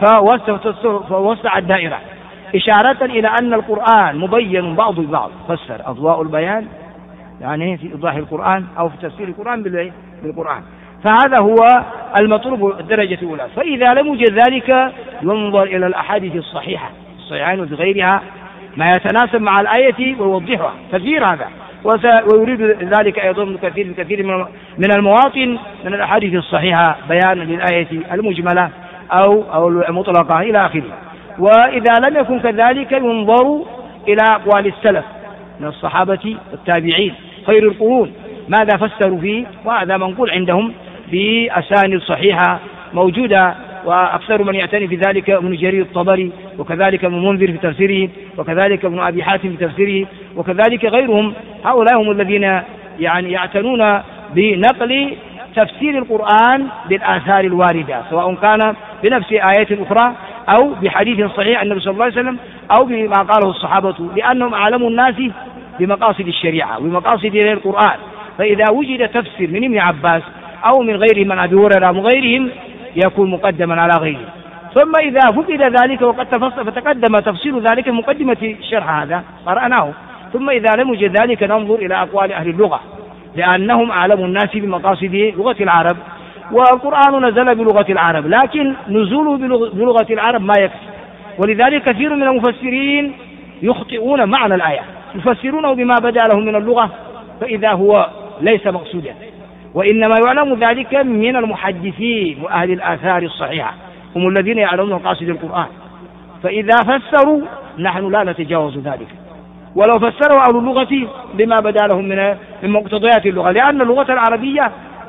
فوسع الدائرة، إشارة إلى أن القرآن مبين بعض البعض. فسر أضواء البيان يعني في إيضاح القرآن أو في تفسير القرآن بالقرآن. فهذا هو المطلوب الدرجة الأولى. فإذا لم يوجد ذلك ينظر إلى الأحاديث الصحيحة الصحيحين وغيرها ما يتناسب مع الآية ويوضحها كثير هذا، ويريد ذلك أيضا كثير من المواطن من الأحاديث الصحيحة بيانا للآية المجملة أو المطلقة إلى آخره. وإذا لم يكن كذلك ينظر إلى أقوال السلف من الصحابة والتابعين خير القرون ماذا فسروا فيه، وهذا منقول عندهم بأسانيد صحيحة موجودة، وأكثر من يعتني في ذلك ابن جرير الطبري، وكذلك ابن منذر في تفسيره، وكذلك ابن أبي حاتم في تفسيره، وكذلك غيرهم. هؤلاء هم الذين يعني يعتنون بنقل تفسير القرآن بالآثار الواردة، سواء كان بنفس آيات أخرى أو بحديث صحيح عن النبي صلى الله عليه وسلم أو بما قاله الصحابة، لأنهم أعلم الناس بمقاصد الشريعة وبمقاصد القرآن. فإذا وجد تفسير من ابن عباس أو من غيرهم من أبي هريرة من غيرهم يكون مقدما على غيره. ثم إذا فقد ذلك وقد فتقدم تفسير ذلك مقدمة الشرح هذا قرأناه، ثم إذا لم يوجد ذلك ننظر إلى أقوال أهل اللغة، لأنهم أعلم الناس بمقاصد لغة العرب، والقرآن نزل بلغة العرب، لكن نزوله بلغة العرب ما يكفي. ولذلك كثير من المفسرين يخطئون معنى الآية، يفسرونه بما بدا لهم من اللغة، فإذا هو ليس مقصودا. وإنما يعلم ذلك من المحدثين وأهل الآثار الصحيحة، هم الذين يعلمون مقاصد القرآن. فإذا فسروا نحن لا نتجاوز ذلك، ولو فسروا أهل اللغة بما بدا لهم من مقتضيات اللغة، لأن اللغة العربية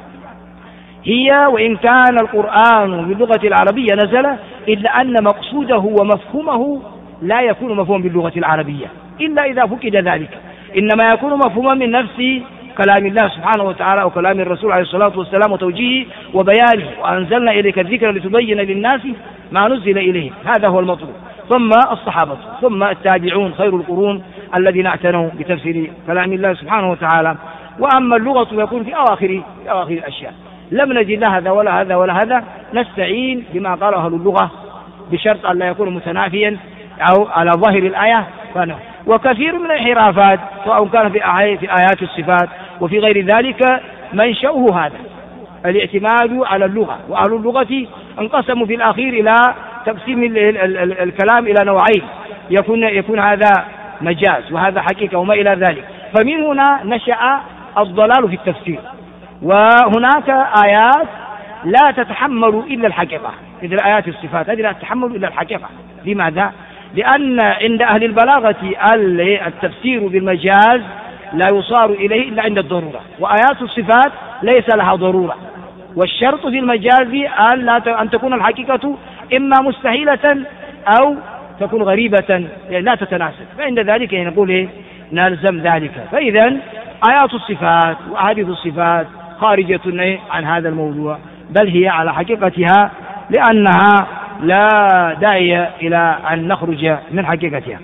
هي وإن كان القرآن باللغة العربية نزل، إلا أن مقصوده ومفهومه لا يكون مفهوما باللغة العربية إلا إذا فقد ذلك، إنما يكون مفهوما من نفس كلام الله سبحانه وتعالى وكلام الرسول عليه الصلاة والسلام وتوجيهه وبيانه، وأنزلنا إليك الذكر لتبين للناس ما نزل إليه. هذا هو المطلوب. ثم الصحابة ثم التابعون خير القرون الذين اعتنوا بتفسير كلام الله سبحانه وتعالى. وأما اللغة يكون في أواخر الأشياء، لم نجد لا هذا ولا هذا ولا هذا، نستعين بما قاله أهل اللغة بشرط أن لا يكون متنافيا أو على ظاهر الآية. وكثير من الانحرافات سواء كان في آيات الصفات وفي غير ذلك منشأه هذا الاعتماد على اللغة. وأهل اللغة انقسموا في الأخير إلى تقسيم الكلام إلى نوعين، يكون هذا مجاز وهذا حقيقة وما إلى ذلك. فمن هنا نشأ الضلال في التفسير. وهناك آيات لا تتحمل إلا الحقيقة، مثل آيات الصفات هذه لا تتحمل إلا الحقيقة. لماذا؟ لأن عند أهل البلاغة التفسير بالمجاز لا يصار إليه إلا عند الضرورة، وآيات الصفات ليس لها ضرورة. والشرط في المجاز أن تكون الحقيقة إما مستحيلة أو تكون غريبة لا تتناسب، فعند ذلك نقول نلزم ذلك. فإذا آيات الصفات وأحاديث الصفات خارجة عن هذا الموضوع، بل هي على حقيقتها، لأنها لا داعي إلى أن نخرج من حقيقتها.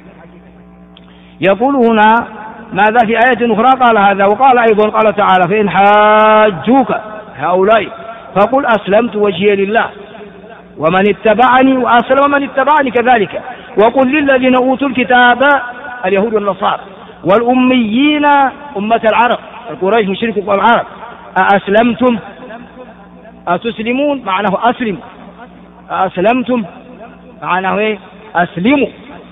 يقول هنا ماذا في آية أخرى؟ قال هذا، وقال أيضا قال تعالى: فإن حاجوك هؤلاء فقل أسلمت وجهي لله ومن اتبعني وأسلم من اتبعني كذلك، وقل للذين أوتوا الكتاب اليهود والنصارى والأميين أمة العرب القريش مشركوا العرب أأسلمتم أتسلمون معناه أسلم، أسلمتم معناه أسلموا.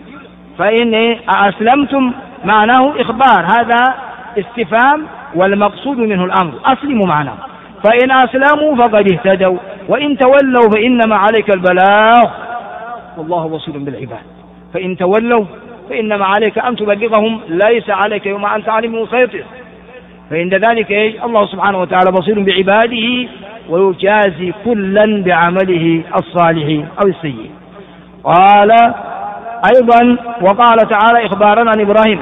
فإن أسلمتم معناه إخبار، هذا استفهام والمقصود منه الأمر، أسلموا معناه. فإن أسلموا فقد اهتدوا وإن تولوا فإنما عليك البلاغ والله بصير بالعباد. فإن تولوا فإنما عليك أن تبلغهم، ليس عليك يوم أنت عليهم مسيطر. فإن ذلك الله سبحانه وتعالى بصير بعباده ويجازي كلا بعمله الصالح أو السيء. قال أيضا وقال تعالى إخبارا عن إبراهيم: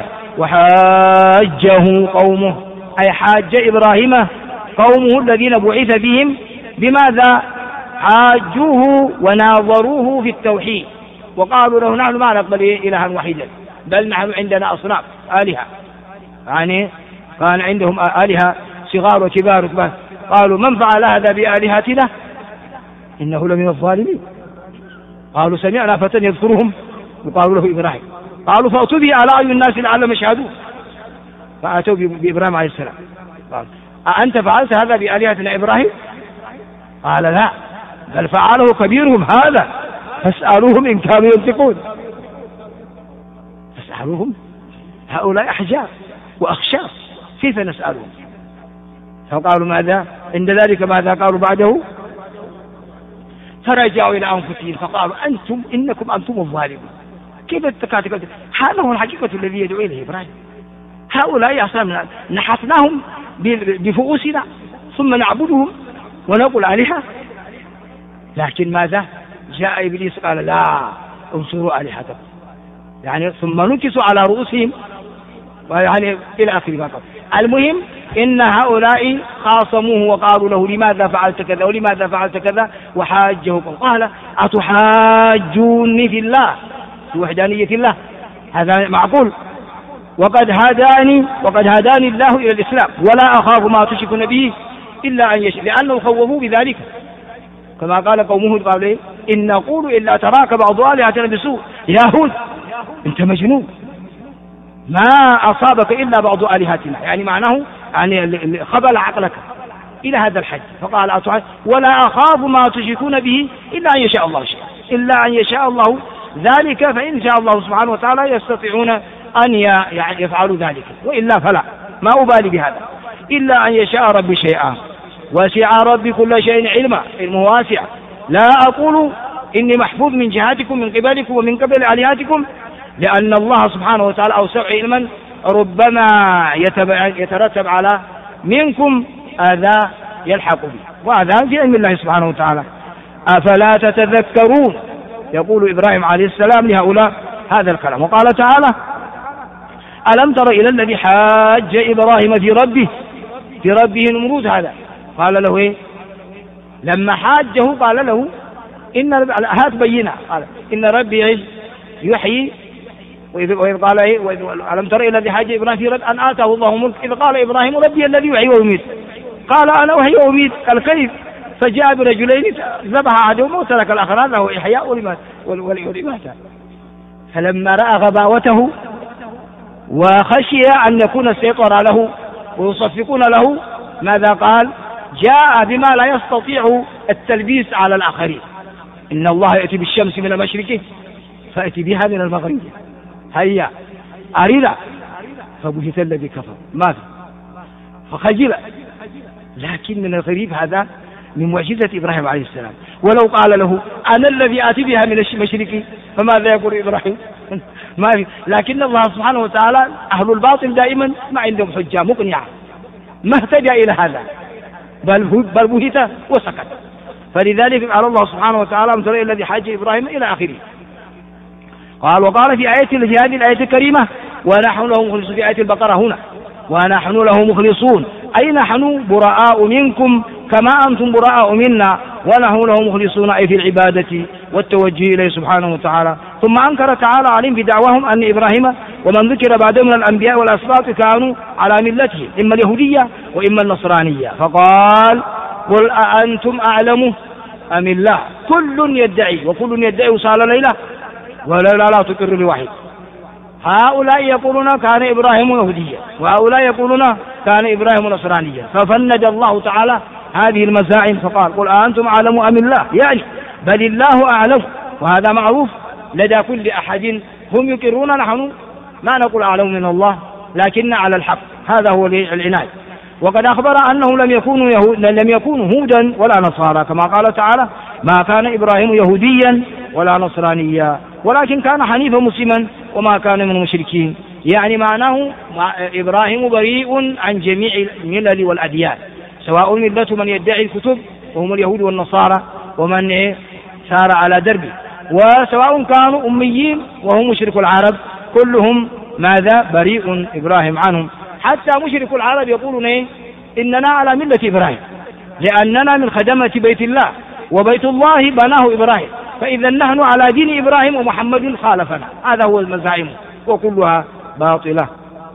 وحاجه قومه، أي حاج إبراهيم قومه الذين بعث بهم بماذا؟ حاجوه وناظروه في التوحيد، وقالوا له: نحن ما نقبل إلها وحيدا، بل نحن عندنا أصنام آلهة، يعني كان عندهم آلهة صغار وكبار وكبار. قالوا: من فعل هذا بآلهتنا إنه لمن الظالمين. قالوا: سمعنا فتى يذكرهم وقالوا له إبراهيم. قالوا: فأتوا به على أعين الناس لعلهم يشهدون. فأتوا بإبراهيم عليه السلام. قال: أأنت فعلت هذا بآلهتنا إبراهيم؟ قال: لا، بل فعله كبيرهم هذا فاسألوهم إن كانوا ينطقون. فاسألوهم، هؤلاء أحجار وأخشاب، كيف نسألهم؟ فقالوا ماذا؟ عند ذلك ماذا قالوا بعده؟ فرجعوا إلى أنفسهم فقالوا: إنكم أنتم الظالمون. كيف التكاتك؟ هذا هو الحقيقة الذي يدعو إليه إبراهيم. هؤلاء أصلا نحتناهم بفؤوسنا ثم نعبدهم ونقول آلهة. لكن ماذا؟ جاء إبليس قال: لا، انصروا آلهتكم، يعني ثم نكسوا على رؤوسهم، يعني إلى آخر ما قال. المهم إن هؤلاء خاصموه وقالوا له: لماذا فعلت كذا ولماذا فعلت كذا؟ وحاجه قال: أتحاجوني في الله، في وحدانية الله؟ هذا معقول؟ وقد هداني الله إلى الإسلام ولا أخاف ما تشركون به إلا أن يشاء، لأنه خوفوا بذلك كما قال قومه: قال إيه؟ إن نقول إلا تراك بعض آلهتنا بسوء. يا هود أنت مجنون، ما أصابك إلا بعض آلهتنا، يعني معناه يعني خبل عقلك إلى هذا الحد. فقال: ولا أخاف ما تشركون به إلا أن يشاء الله شيئا، إلا أن يشاء الله ذلك، فإن شاء الله سبحانه وتعالى يستطيعون أن يعني يفعلوا ذلك، وإلا فلا، ما أبالي بهذا، إلا أن يشاء ربي شيئا وسع ربي كل شيء علما، علمه واسع. لا أقول إني محفوظ من جهاتكم من قبلكم ومن قبل آلهتكم، لأن الله سبحانه وتعالى أوسع علما، ربما يترتب على منكم أذى يلحق به، وأذى في علم الله سبحانه وتعالى. أفلا تتذكرون؟ يقول إبراهيم عليه السلام لهؤلاء هذا الكلام. وقال تعالى: ألم تر إلى الذي حاج إبراهيم في ربه نمرود. هذا قال له إيه؟ لما حاجه قال له: هات بينة، قال: إن ربي يحيي. وإذ قال إيه؟ ألم تر إلى الذي حاج إبراهيم في ربه أن آتاه الله ملك، إذ قال إبراهيم: ربي الذي يحيي ويميت. قال: أنا أحيي وأميت. قال: كيف؟ فجاء برجلين ذبح أحدهما وترك الآخر، له إحياء ولمات. فلما رأى غباوته وخشي أن يكون السيطرة له ويصفقون له، ماذا قال؟ جاء بما لا يستطيع التلبيس على الآخرين. إن الله يأتي بالشمس من المشرق فأتي بها من المغرب، هيا أريد. فبهت الذي كفر، ماذا؟ فخجل. لكن من الغريب هذا من معجزة إبراهيم عليه السلام. ولو قال له: أنا الذي آتي بها من المشرق، فماذا يقول إبراهيم؟ ما في. لكن الله سبحانه وتعالى أهل الباطل دائما ما عندهم حجة مقنعة، ما اهتدى إلى هذا، بل بهت وسكت. فلذلك قال الله سبحانه وتعالى: ألم تر الذي حاج إبراهيم إلى آخره. قال: وقال في هذه الآية الكريمة: ونحن له مخلصون في آية البقرة هنا، ونحن له مخلصون، أي نحن براء منكم كما أنتم براء منا، ونحن له مخلصون أي في العبادة والتوجه إليه سبحانه وتعالى. ثم أنكر تعالى عليهم بدعواهم أن إبراهيم ومن ذكر بعده من الأنبياء والأسباط كانوا على ملته، إما اليهودية وإما النصرانية، فقال قل أأنتم أعلم أم الله، كل يدعي وكل يدعي وصال ليلة وليلة لا تقر لواحد. هؤلاء يقولون كان إبراهيم يهوديا، وهؤلاء يقولون كان إبراهيم نصرانيا، ففند الله تعالى هذه المزاعم فقال قل أنتم أعلم أم الله، يعني بل الله أعلم، وهذا معروف لدى كل أحد، هم يقرون نحن ما نقول أعلم من الله لكن على الحق، هذا هو العناد. وقد أخبر أنهم لم يكونوا هودا ولا نصارى، كما قال تعالى ما كان إبراهيم يهوديا ولا نصرانيا ولكن كان حنيفا مسلما وما كان من المشركين، يعني معناه إبراهيم بريء عن جميع الملل والأديان، سواء ملة من يدعي الكتب وهم اليهود والنصارى ومن سار على دربه، وسواء كانوا أميين وهم مشرك العرب، كلهم ماذا بريء إبراهيم عنهم. حتى مشرك العرب يقولون إننا على ملة إبراهيم لأننا من خدمة بيت الله، وبيت الله بناه إبراهيم، فإذا نحن على دين إبراهيم ومحمد خالفنا، هذا هو المزاعم وكلها باطلة.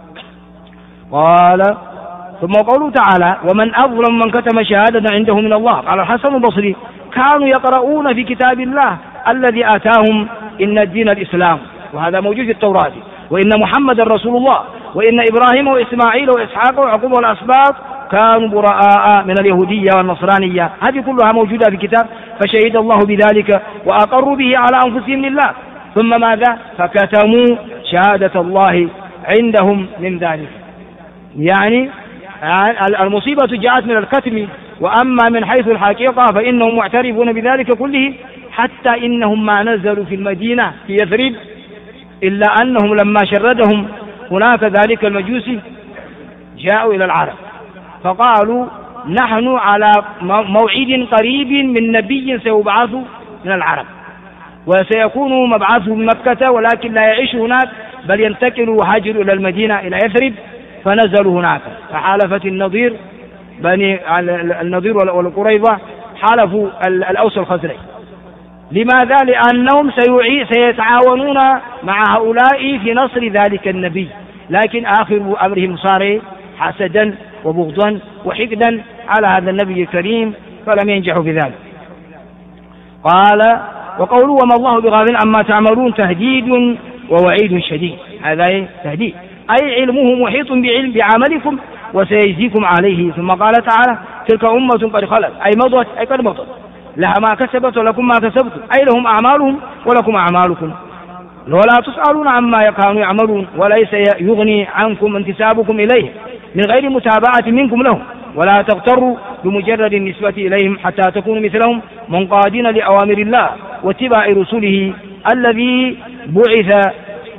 قال ثم قوله تعالى ومن أظلم من كتم شهادة عنده من الله، قال الحسن البصري كانوا يقرؤون في كتاب الله الذي آتاهم إن الدين الإسلام، وهذا موجود في التوراة، وإن محمد رسول الله، وإن إبراهيم وإسماعيل وإسحاق ويعقوب والأسباط كانوا براء من اليهودية والنصرانية، هذه كلها موجودة في الكتاب، فشهد الله بذلك وأقروا به على أنفسهم لله، ثم ماذا فكتموا شهادة الله عندهم من ذلك. يعني المصيبة جاءت من الكتم، وأما من حيث الحقيقة فإنهم معترفون بذلك كله، حتى إنهم ما نزلوا في المدينة في يثرب إلا أنهم لما شردهم هناك ذلك المجوسي جاءوا إلى العرب فقالوا نحن على موعد قريب من نبي سيبعث من العرب، وسيكون مبعثه من مكة، ولكن لا يعيش هناك بل ينتقل وهاجر إلى المدينة إلى يثرب، فنزلوا هناك. فحالفت النضير بني النضير والقريظة حالفوا الأوس الخزرج. لماذا؟ لأنهم سيتعاونون مع هؤلاء في نصر ذلك النبي، لكن آخر أمرهم صار حسدا وبغضا وحقدا على هذا النبي الكريم، فلم ينجحوا في ذلك. قال وقولوا وما الله بغافل عما تعملون تهديد ووعيد شديد، هذا تهديد أي علمه محيط بعملكم وسيجزيكم عليه. ثم قال تعالى تلك أمة قد خلت أي مضت أي قد مضت، لها ما كسبت ولكم ما كسبتم، أي لهم أعمالهم ولكم أعمالكم، ولا تسألون عما كانوا يعملون، وليس يغني عنكم انتسابكم إليه من غير متابعة منكم لهم، ولا تغتروا بمجرد النسبة إليهم حتى تكونوا مثلهم منقادين لأوامر الله واتباع رسوله الذي بعث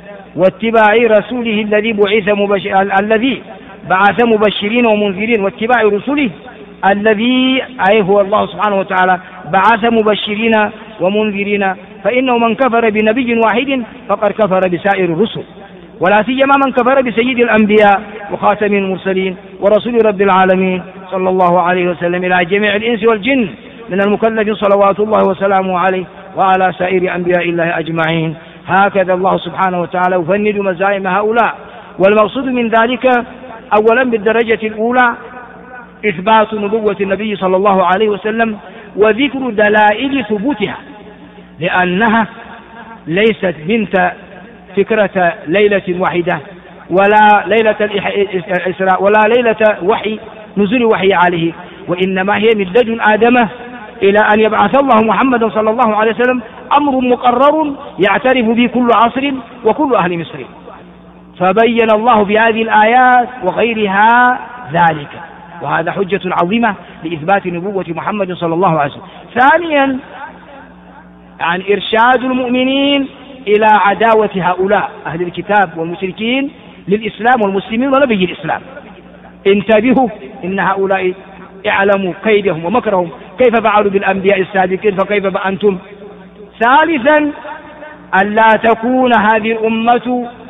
الذي بعث مبشرين ومنذرين، واتباع رسوله الذي أي هو الله سبحانه وتعالى بعث مبشرين ومنذرين، فإنه من كفر بنبي واحد فقد كفر بسائر الرسل، ولا سيما من كفر بسيد الأنبياء وخاتم المرسلين ورسول رب العالمين صلى الله عليه وسلم إلى جميع الإنس والجن من المكلف صلوات الله وسلامه عليه وعلى سائر أنبياء الله أجمعين. هكذا الله سبحانه وتعالى يفند مزاعم هؤلاء، والمقصود من ذلك أولا بالدرجة الأولى إثبات نبوة النبي صلى الله عليه وسلم وذكر دلائل ثبوتها، لأنها ليست بنت فكرة ليلة واحدة ولا ليلة الإسراء ولا ليلة وحي نزول وحي عليه، وإنما هي من لدن آدم إلى أن يبعث الله محمدا صلى الله عليه وسلم أمر مقرر يعترف به كل عصر وكل أهل مصر، فبين الله في هذه الآيات وغيرها ذلك، وهذا حجة عظيمة لإثبات نبوة محمد صلى الله عليه وسلم. ثانيا عن إرشاد المؤمنين إلى عداوة هؤلاء أهل الكتاب والمشركين للإسلام والمسلمين ونبي الإسلام. انتبهوا إن هؤلاء اعلموا كيدهم ومكرهم، كيف فعلوا بالأنبياء السابقين فكيف بأنتم. ثالثا ألا تكون هذه الأمة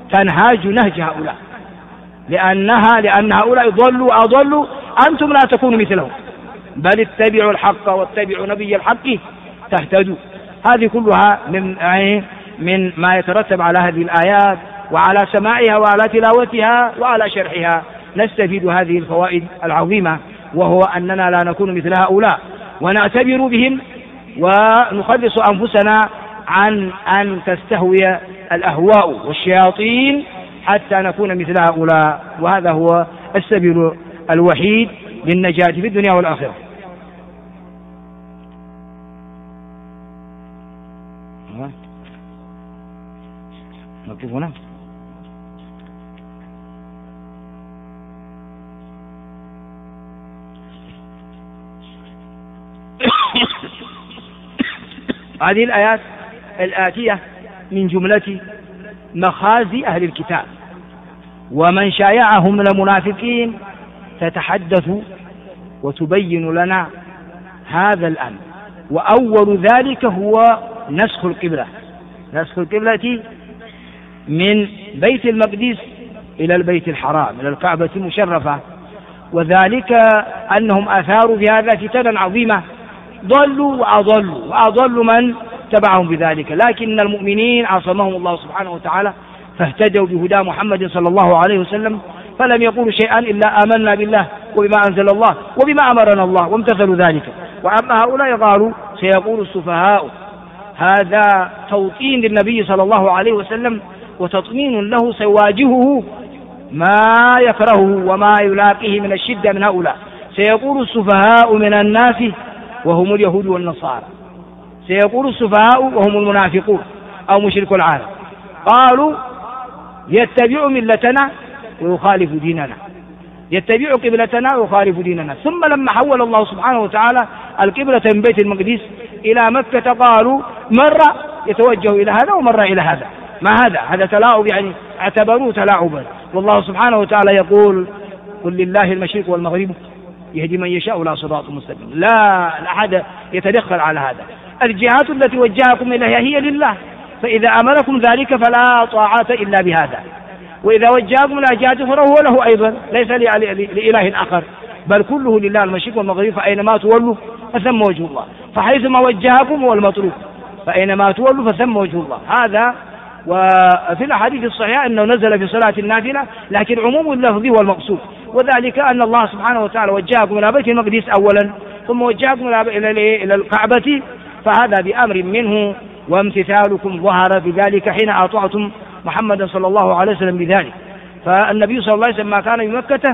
تنهاج نهج هؤلاء، لأن هؤلاء ضلوا أضلوا، أنتم لا تكونوا مثلهم، بل اتبعوا الحق واتبعوا نبي الحق تهتدوا. هذه كلها من ما يترتب على هذه الآيات وعلى سماعها وعلى تلاوتها وعلى شرحها نستفيد هذه الفوائد العظيمة، وهو أننا لا نكون مثل هؤلاء ونعتبر بهم ونخلص أنفسنا عن أن تستهوي الأهواء والشياطين حتى نكون مثل هؤلاء، وهذا هو السبيل الوحيد للنجاة في الدنيا والآخرة. نقف هنا. هذه الآيات الآتية من جملة مخازي أهل الكتاب ومن شايعهم من المنافقين تتحدث وتبين لنا هذا الأمر. وأول ذلك هو نسخ القبلة، نسخ القبلة من بيت المقدس إلى البيت الحرام إلى الكعبة المشرفة، وذلك أنهم أثاروا في هذا فتنة عظيمة، ضلوا وأضلوا من تبعهم بذلك، لكن المؤمنين عصمهم الله سبحانه وتعالى فاهتدوا بهدى محمد صلى الله عليه وسلم، فلم يقولوا شيئا إلا آمنا بالله وبما أنزل الله وبما أمرنا الله وامتثلوا ذلك. وأما هؤلاء قالوا سيقول السفهاء، هذا توطين للنبي صلى الله عليه وسلم وتطمين له سيواجهه ما يكرهه وما يلاقيه من الشدة من هؤلاء. سيقول السفهاء من الناس وهم اليهود والنصارى، سيقول السفهاء وهم المنافقون أو مشركو العالم، قالوا يتبع ملتنا ويخالف ديننا، يتبع قبلتنا ويخالف ديننا. ثم لما حول الله سبحانه وتعالى القبلة من بيت المقدس إلى مكة قالوا مرة يتوجه إلى هذا ومرة إلى هذا، ما هذا تلاعب، يعني اعتبروه تلاعبا. والله سبحانه وتعالى يقول قل لله المشرق والمغرب يهدي من يشاء إلى صراط مستقيم، لا أحد يتدخل على هذا. الجهات التي وجهكم إليها هي لله، فإذا أمركم ذلك فلا طاعة إلا بهذا، وإذا وجهكم إلى جهة أخرى هو له أيضا، ليس لإله آخر، بل كله لله المشرق والمغرب، فأينما تولوا فثم وجه الله، فحيثما وجهكم هو المطلوب، فأينما تولوا فثم وجه الله. هذا وفي الأحاديث الصحيحة أنه نزل في صلاة النافلة، لكن عموم اللفظ هو المقصود، وذلك أن الله سبحانه وتعالى وجهكم إلى بيت المقدس أولا ثم وجهكم إلى الكعبة، فهذا بأمر منه، وامتثالكم ظهر بذلك حين أطعتم محمد صلى الله عليه وسلم بذلك. فالنبي صلى الله عليه وسلم ما كان بمكة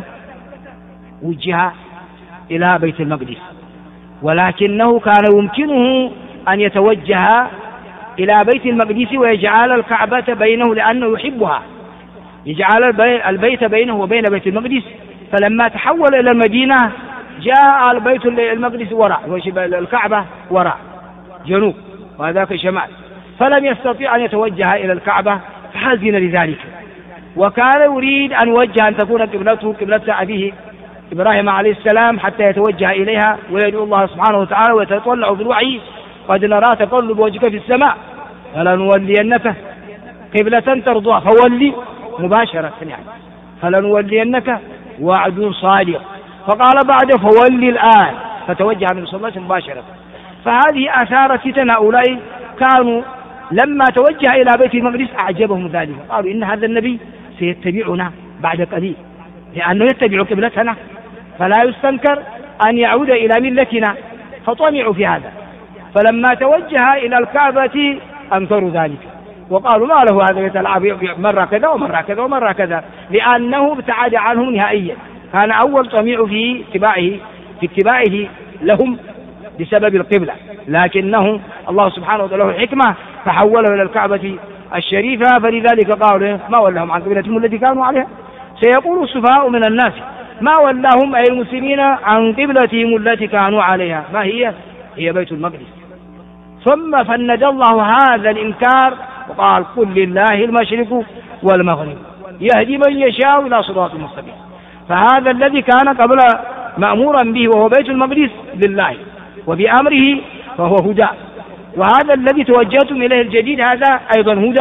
وجه إلى بيت المقدس، ولكنه كان يمكنه أن يتوجه إلى بيت المقدس ويجعل الكعبة بينه لأنه يحبها، يجعل البيت بينه وبين بيت المقدس. فلما تحول إلى المدينة جاء البيت المقدس وراء، الكعبة وراء جنوب وهذاك شمال، فلم يستطيع أن يتوجه إلى الكعبة فحزن لذلك، وكان يريد أن يوجه أن تكون قبلته قبلة أبيه إبراهيم عليه السلام حتى يتوجه إليها ويدعو الله سبحانه وتعالى ويتطلع في الوحي قد نرى تقلب وجهك في السماء فلنولينك قبلة ترضى، فولي مباشرة يعني فلنولينك وعد صادق، فقال بعد فولي الآن، فتوجه النبي صلى الله عليه وسلم مباشرة. فهذه أثارت فتن هؤلاء، كانوا لما توجه إلى بيت المقدس أعجبهم ذلك، قالوا إن هذا النبي سيتبعنا بعد قليل لأنه يتبع قبلتنا، فلا يستنكر أن يعود إلى ملتنا، فطمعوا في هذا. فلما توجه إلى الكعبة أنكروا ذلك وقالوا ما له هذا يتلعب مرة كذا ومرة كذا ومرة كذا، لأنه ابتعد عنهم نهائيا. كان أول طميع في اتباعه لهم بسبب القبلة، لكنه الله سبحانه وتعالى له حكمة فحوله إلى الكعبة الشريفة، فلذلك قالوا ما ولاهم عن قبلتهم التي كانوا عليها. سيقول السفهاء من الناس ما ولاهم أي المسلمين عن قبلتهم التي كانوا عليها، ما هي بيت المقدس. ثم فند الله هذا الإنكار وقال قل لله المشرق والمغرب يهدي من يشاء إلى صراط مستقيم. فهذا الذي كان قبل مأمورا به وهو بيت المقدس لله وبأمره فهو هدى، وهذا الذي توجهتم إليه الجديد هذا أيضا هدى،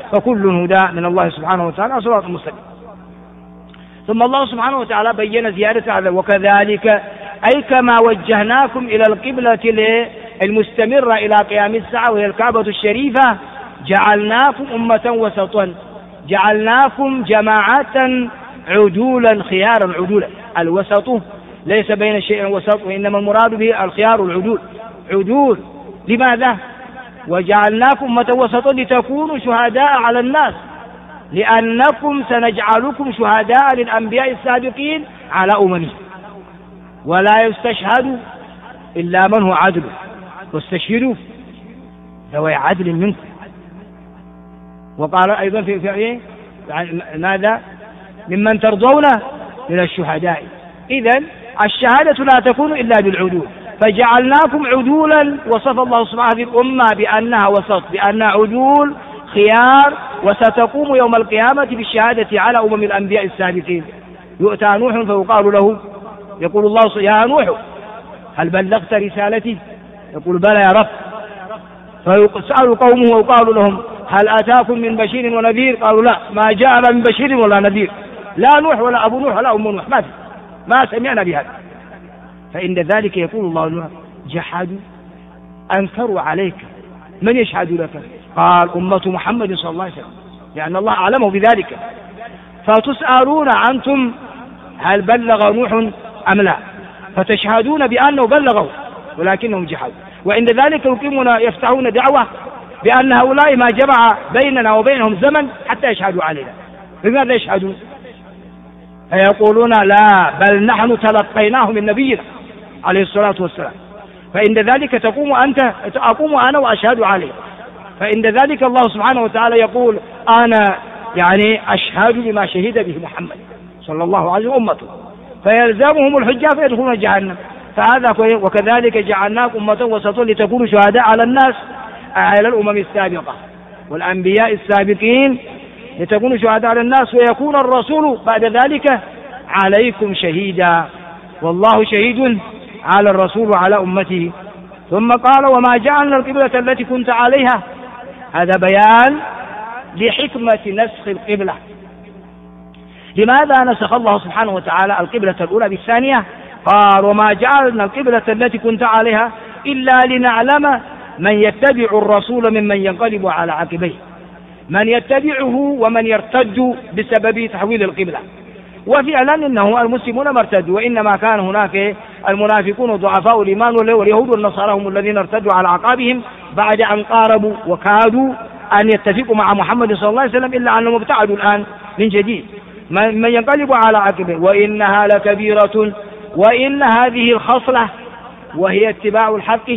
فكل هدى من الله سبحانه وتعالى صراط مستقيم. ثم الله سبحانه وتعالى بين زيادة على وكذلك أي كما وجهناكم إلى القبلة المستمرة إلى قيام الساعة وهي الكعبة الشريفة جعلناكم أمة وسطا، جعلناكم جماعة عدولا خيارا عدولا. الوسط ليس بين الشيء وسط، وإنما المراد به الخيار العدول. عدول لماذا؟ وجعلناكم أمة وسطا لتكونوا شهداء على الناس، لأنكم سنجعلكم شهداء للأنبياء السابقين على أممهم، ولا يستشهد إلا من هو عدل، واستشهدوا ذوي عدل منكم. وقال أيضا في ماذا؟ ممن ترضون من الشهداء. إذن الشهادة لا تكون إلا بالعدول، فجعلناكم عدولا. وصف الله سبحانه الأمة بأنها وسط، بأنها عدول خيار، وستقوم يوم القيامة بالشهادة على أمم الأنبياء السابقين. يؤتى نوح فيقال له، يقول الله يا نوح هل بلغت رسالتي؟ يقول بلى يا رب. فيسأل قومه ويقال لهم هل أتاكم من بشير ونذير؟ قالوا لا، ما جاءنا من بشير ولا نذير، لا نوح ولا أبو نوح ولا أم نوح، ما سمعنا بهذا. فإن ذلك يقول الله لهم جحدوا أنكروا عليك، من يشهد لك؟ قال أمة محمد صلى الله عليه وسلم، لأن الله أعلمه بذلك. فتسألون أنتم هل بلغ نوح أم لا، فتشهدون بأنه بلغه ولكنهم جحدوا. وعند ذلك يفتحون دعوة بأن هؤلاء ما جمع بيننا وبينهم زمن حتى يشهدوا علينا. بماذا يشهدون؟ فيقولون لا، بل نحن تلقيناه من نبينا عليه الصلاة والسلام. فعند ذلك أقوم أنا وأشهد عليه. فعند ذلك الله سبحانه وتعالى يقول أنا أشهد بما شهد به محمد صلى الله عليه وسلم أمته، فيلزمهم الحجة فيدخلون جهنم. فهذا وكذلك جعلناكم أمة وسطا لتكونوا شهداء على الناس، على الأمم السابقة والأنبياء السابقين، لتكونوا شهداء على الناس ويكون الرسول بعد ذلك عليكم شهيدا، والله شهيد على الرسول وعلى أمته. ثم قال وما جعلنا القبلة التي كنت عليها، هذا بيان لحكمة نسخ القبلة. لماذا نسخ الله سبحانه وتعالى القبلة الأولى بالثانية؟ قال وما جعلنا القبلة التي كنت عليها إلا لنعلم من يتبع الرسول ممن ينقلب على عقبيه، من يتبعه ومن يرتد بسبب تحويل القبلة. وفعلا إنه المسلمون مرتدوا، وإنما كان هناك المنافقون ضعفاء الإيمان واليهود والنصارى هم الذين ارتدوا على أعقابهم بعد أن قاربوا وكادوا أن يتفقوا مع محمد صلى الله عليه وسلم، إلا أنهم ابتعدوا الآن من جديد. من ينقلب على عقبه وإنها لكبيرة، وإن هذه الخصلة وهي اتباع الحق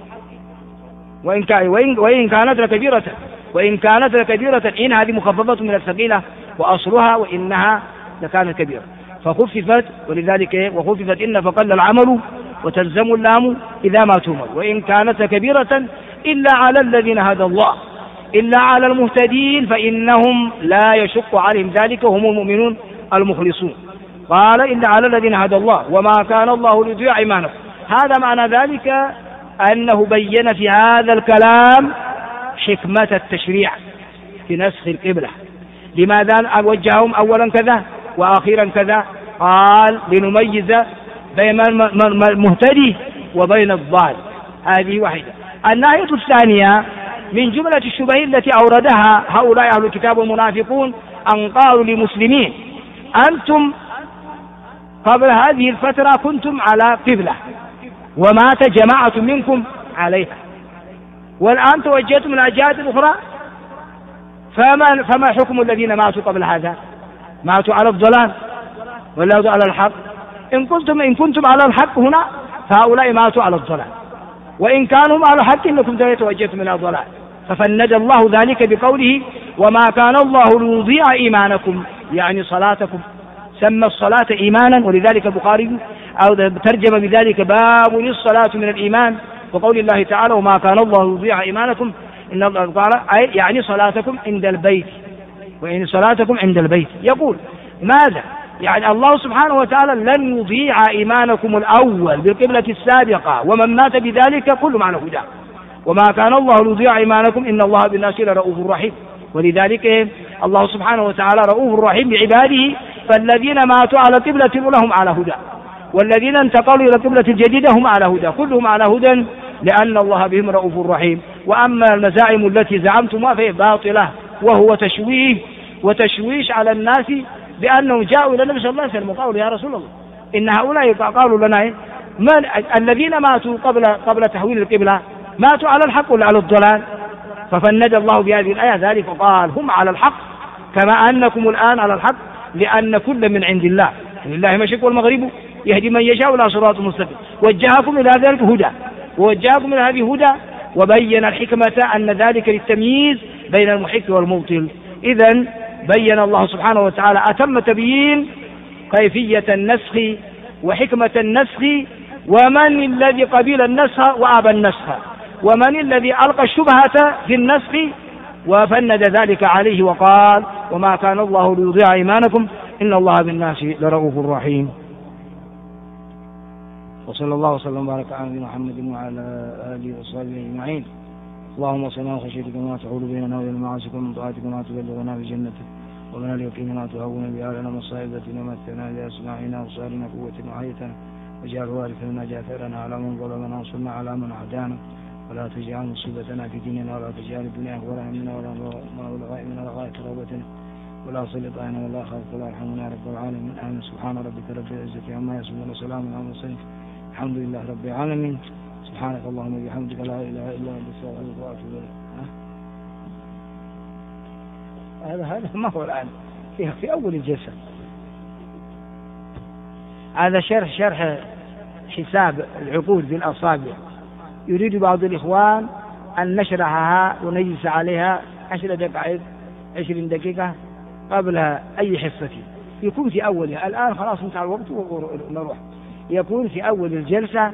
وإن كانت لكبيرة إن هذه مخففة من الثقيلة، وأصلها وإنها لكانت كبيرة فخففت، ولذلك وخففت إن فقل العمل وتلزم اللام إذا ما تؤمر. وإن كانت كبيرة إلا على الذين هدى الله، إلا على المهتدين فإنهم لا يشق عليهم ذلك وهم المؤمنون المخلصون. قال إلا على الذين هدى الله وما كان الله ليضيع إيمانكم. هذا معنى ذلك أنه بين في هذا الكلام حكمة التشريع في نسخ القبلة. لماذا وجههم أولا كذا وأخيرا كذا؟ قال لنميز بين المهتدي وبين الضال. هذه واحدة. الناحية الثانية من جملة الشبه التي أوردها هؤلاء أهل الكتاب والمنافقون أن قالوا للمسلمين أنتم قبل هذه الفترة كنتم على قبلة ومات جماعة منكم عليها، والآن توجهتم من الجهات الأخرى، فما حكم الذين ماتوا قبل هذا؟ ماتوا على الضلال ولا على الحق؟ إن كنتم على الحق هنا فهؤلاء ماتوا على الضلال، وإن كانوا على الحق إنكم توجهتم من الضلال. ففند الله ذلك بقوله وما كان الله ليضيع إيمانكم، يعني صلاتكم. سمى الصلاة إيمانا، ولذلك البخاري أو ترجم بذلك باب الصلاة من الإيمان، وقول الله تعالى وما كان الله ليضيع إيمانكم إن الله قال يعني صلاتكم عند البيت، وإن صلاتكم عند البيت. يقول ماذا؟ يعني الله سبحانه وتعالى لن يضيع إيمانكم الأول بالقبلة السابقة، ومن مات بذلك كل معنى هدى. وما كان الله ليضيع إيمانكم إن الله بالناس لرؤوف رحيم. ولذلك الله سبحانه وتعالى رؤوف رحيم بعباده، فالذين ماتوا على قبلة لهم على هدى، والذين انتقلوا إلى قبلة جديدة هم على هدى، كلهم على هدى، لأن الله بهم رؤوف رحيم. وأما المزاعم التي زعمتمها فهي باطلة، وهو وتشويش على الناس بأنهم جاءوا إلى النبي صلى الله عليه وسلم وقالوا يا رسول الله إن هؤلاء قالوا لنا من الذين ماتوا قبل تحويل القبلة ماتوا على الحق ولا على الضلال؟ ففند الله بهذه الآية ذلك وقال هم على الحق كما أنكم الآن على الحق، لأن كل من عند الله، لله المشرق والمغرب يهدي من يشاء إلى صراط مستقيم، وجهكم إلى ذلك هدى، ووجهكم إلى هذه هدى، وبين الحكمة أن ذلك للتمييز بين المحق والمبطل. إذن بين الله سبحانه وتعالى أتم تبيين كيفية النسخ وحكمة النسخ، ومن الذي قبل النسخ وأبى النسخ، ومن الذي ألقى الشبهة في النسخ وفند ذلك عليه وقال وما كان الله ليضيع إيمانكم إن الله بالناس لرؤوف رحيم. وصلى الله وسلم وبارك على نبينا محمد وعلى آله وصحبه أجمعين. اللهم صل على خشيتك ما تحول بيننا وبين معاصيك، ومن طاعتك ما تبلغنا بجنتك، ومن اليقين ما تهون به علينا مصائب التي ومتعنا بأسماعنا وأبصارنا قوتنا وحياتنا، واجعل وارث منا جاثرنا على من ظلمنا وانصرنا على من عادانا، ولا تجعل مصيبتنا في ديننا، ولا تجعل الدنيا أكبر همنا ولا مبلغ علمنا ولا غاية رغبتنا، ولا سلط علينا ولا خالق ولا يرحمنا يا رب العالمين. آمين. سبحان ربك رب العزة عما يصفون وسلام على المرسلين الحمد لله رب العالمين. سبحانك اللهم وبحمدك لا إله إلا أنت أستغفرك وأتوب إليك. هذا ما هو الآن في أول الجلسة، هذا شرح حساب العقود بالأصابع. يريد بعض الإخوان أن نشرحها ونجلس عليها 10 دقائق 20 دقيقة قبل أي حصة، يكون في أولها. الآن خلاص انتهى الوقت ونروح، يكون في أول الجلسة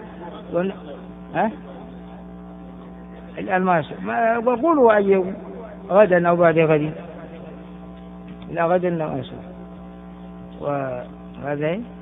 الآن ما يصير، قولوا أي غدا أو بعد غد، لا غدا لا ما يصير. وهذا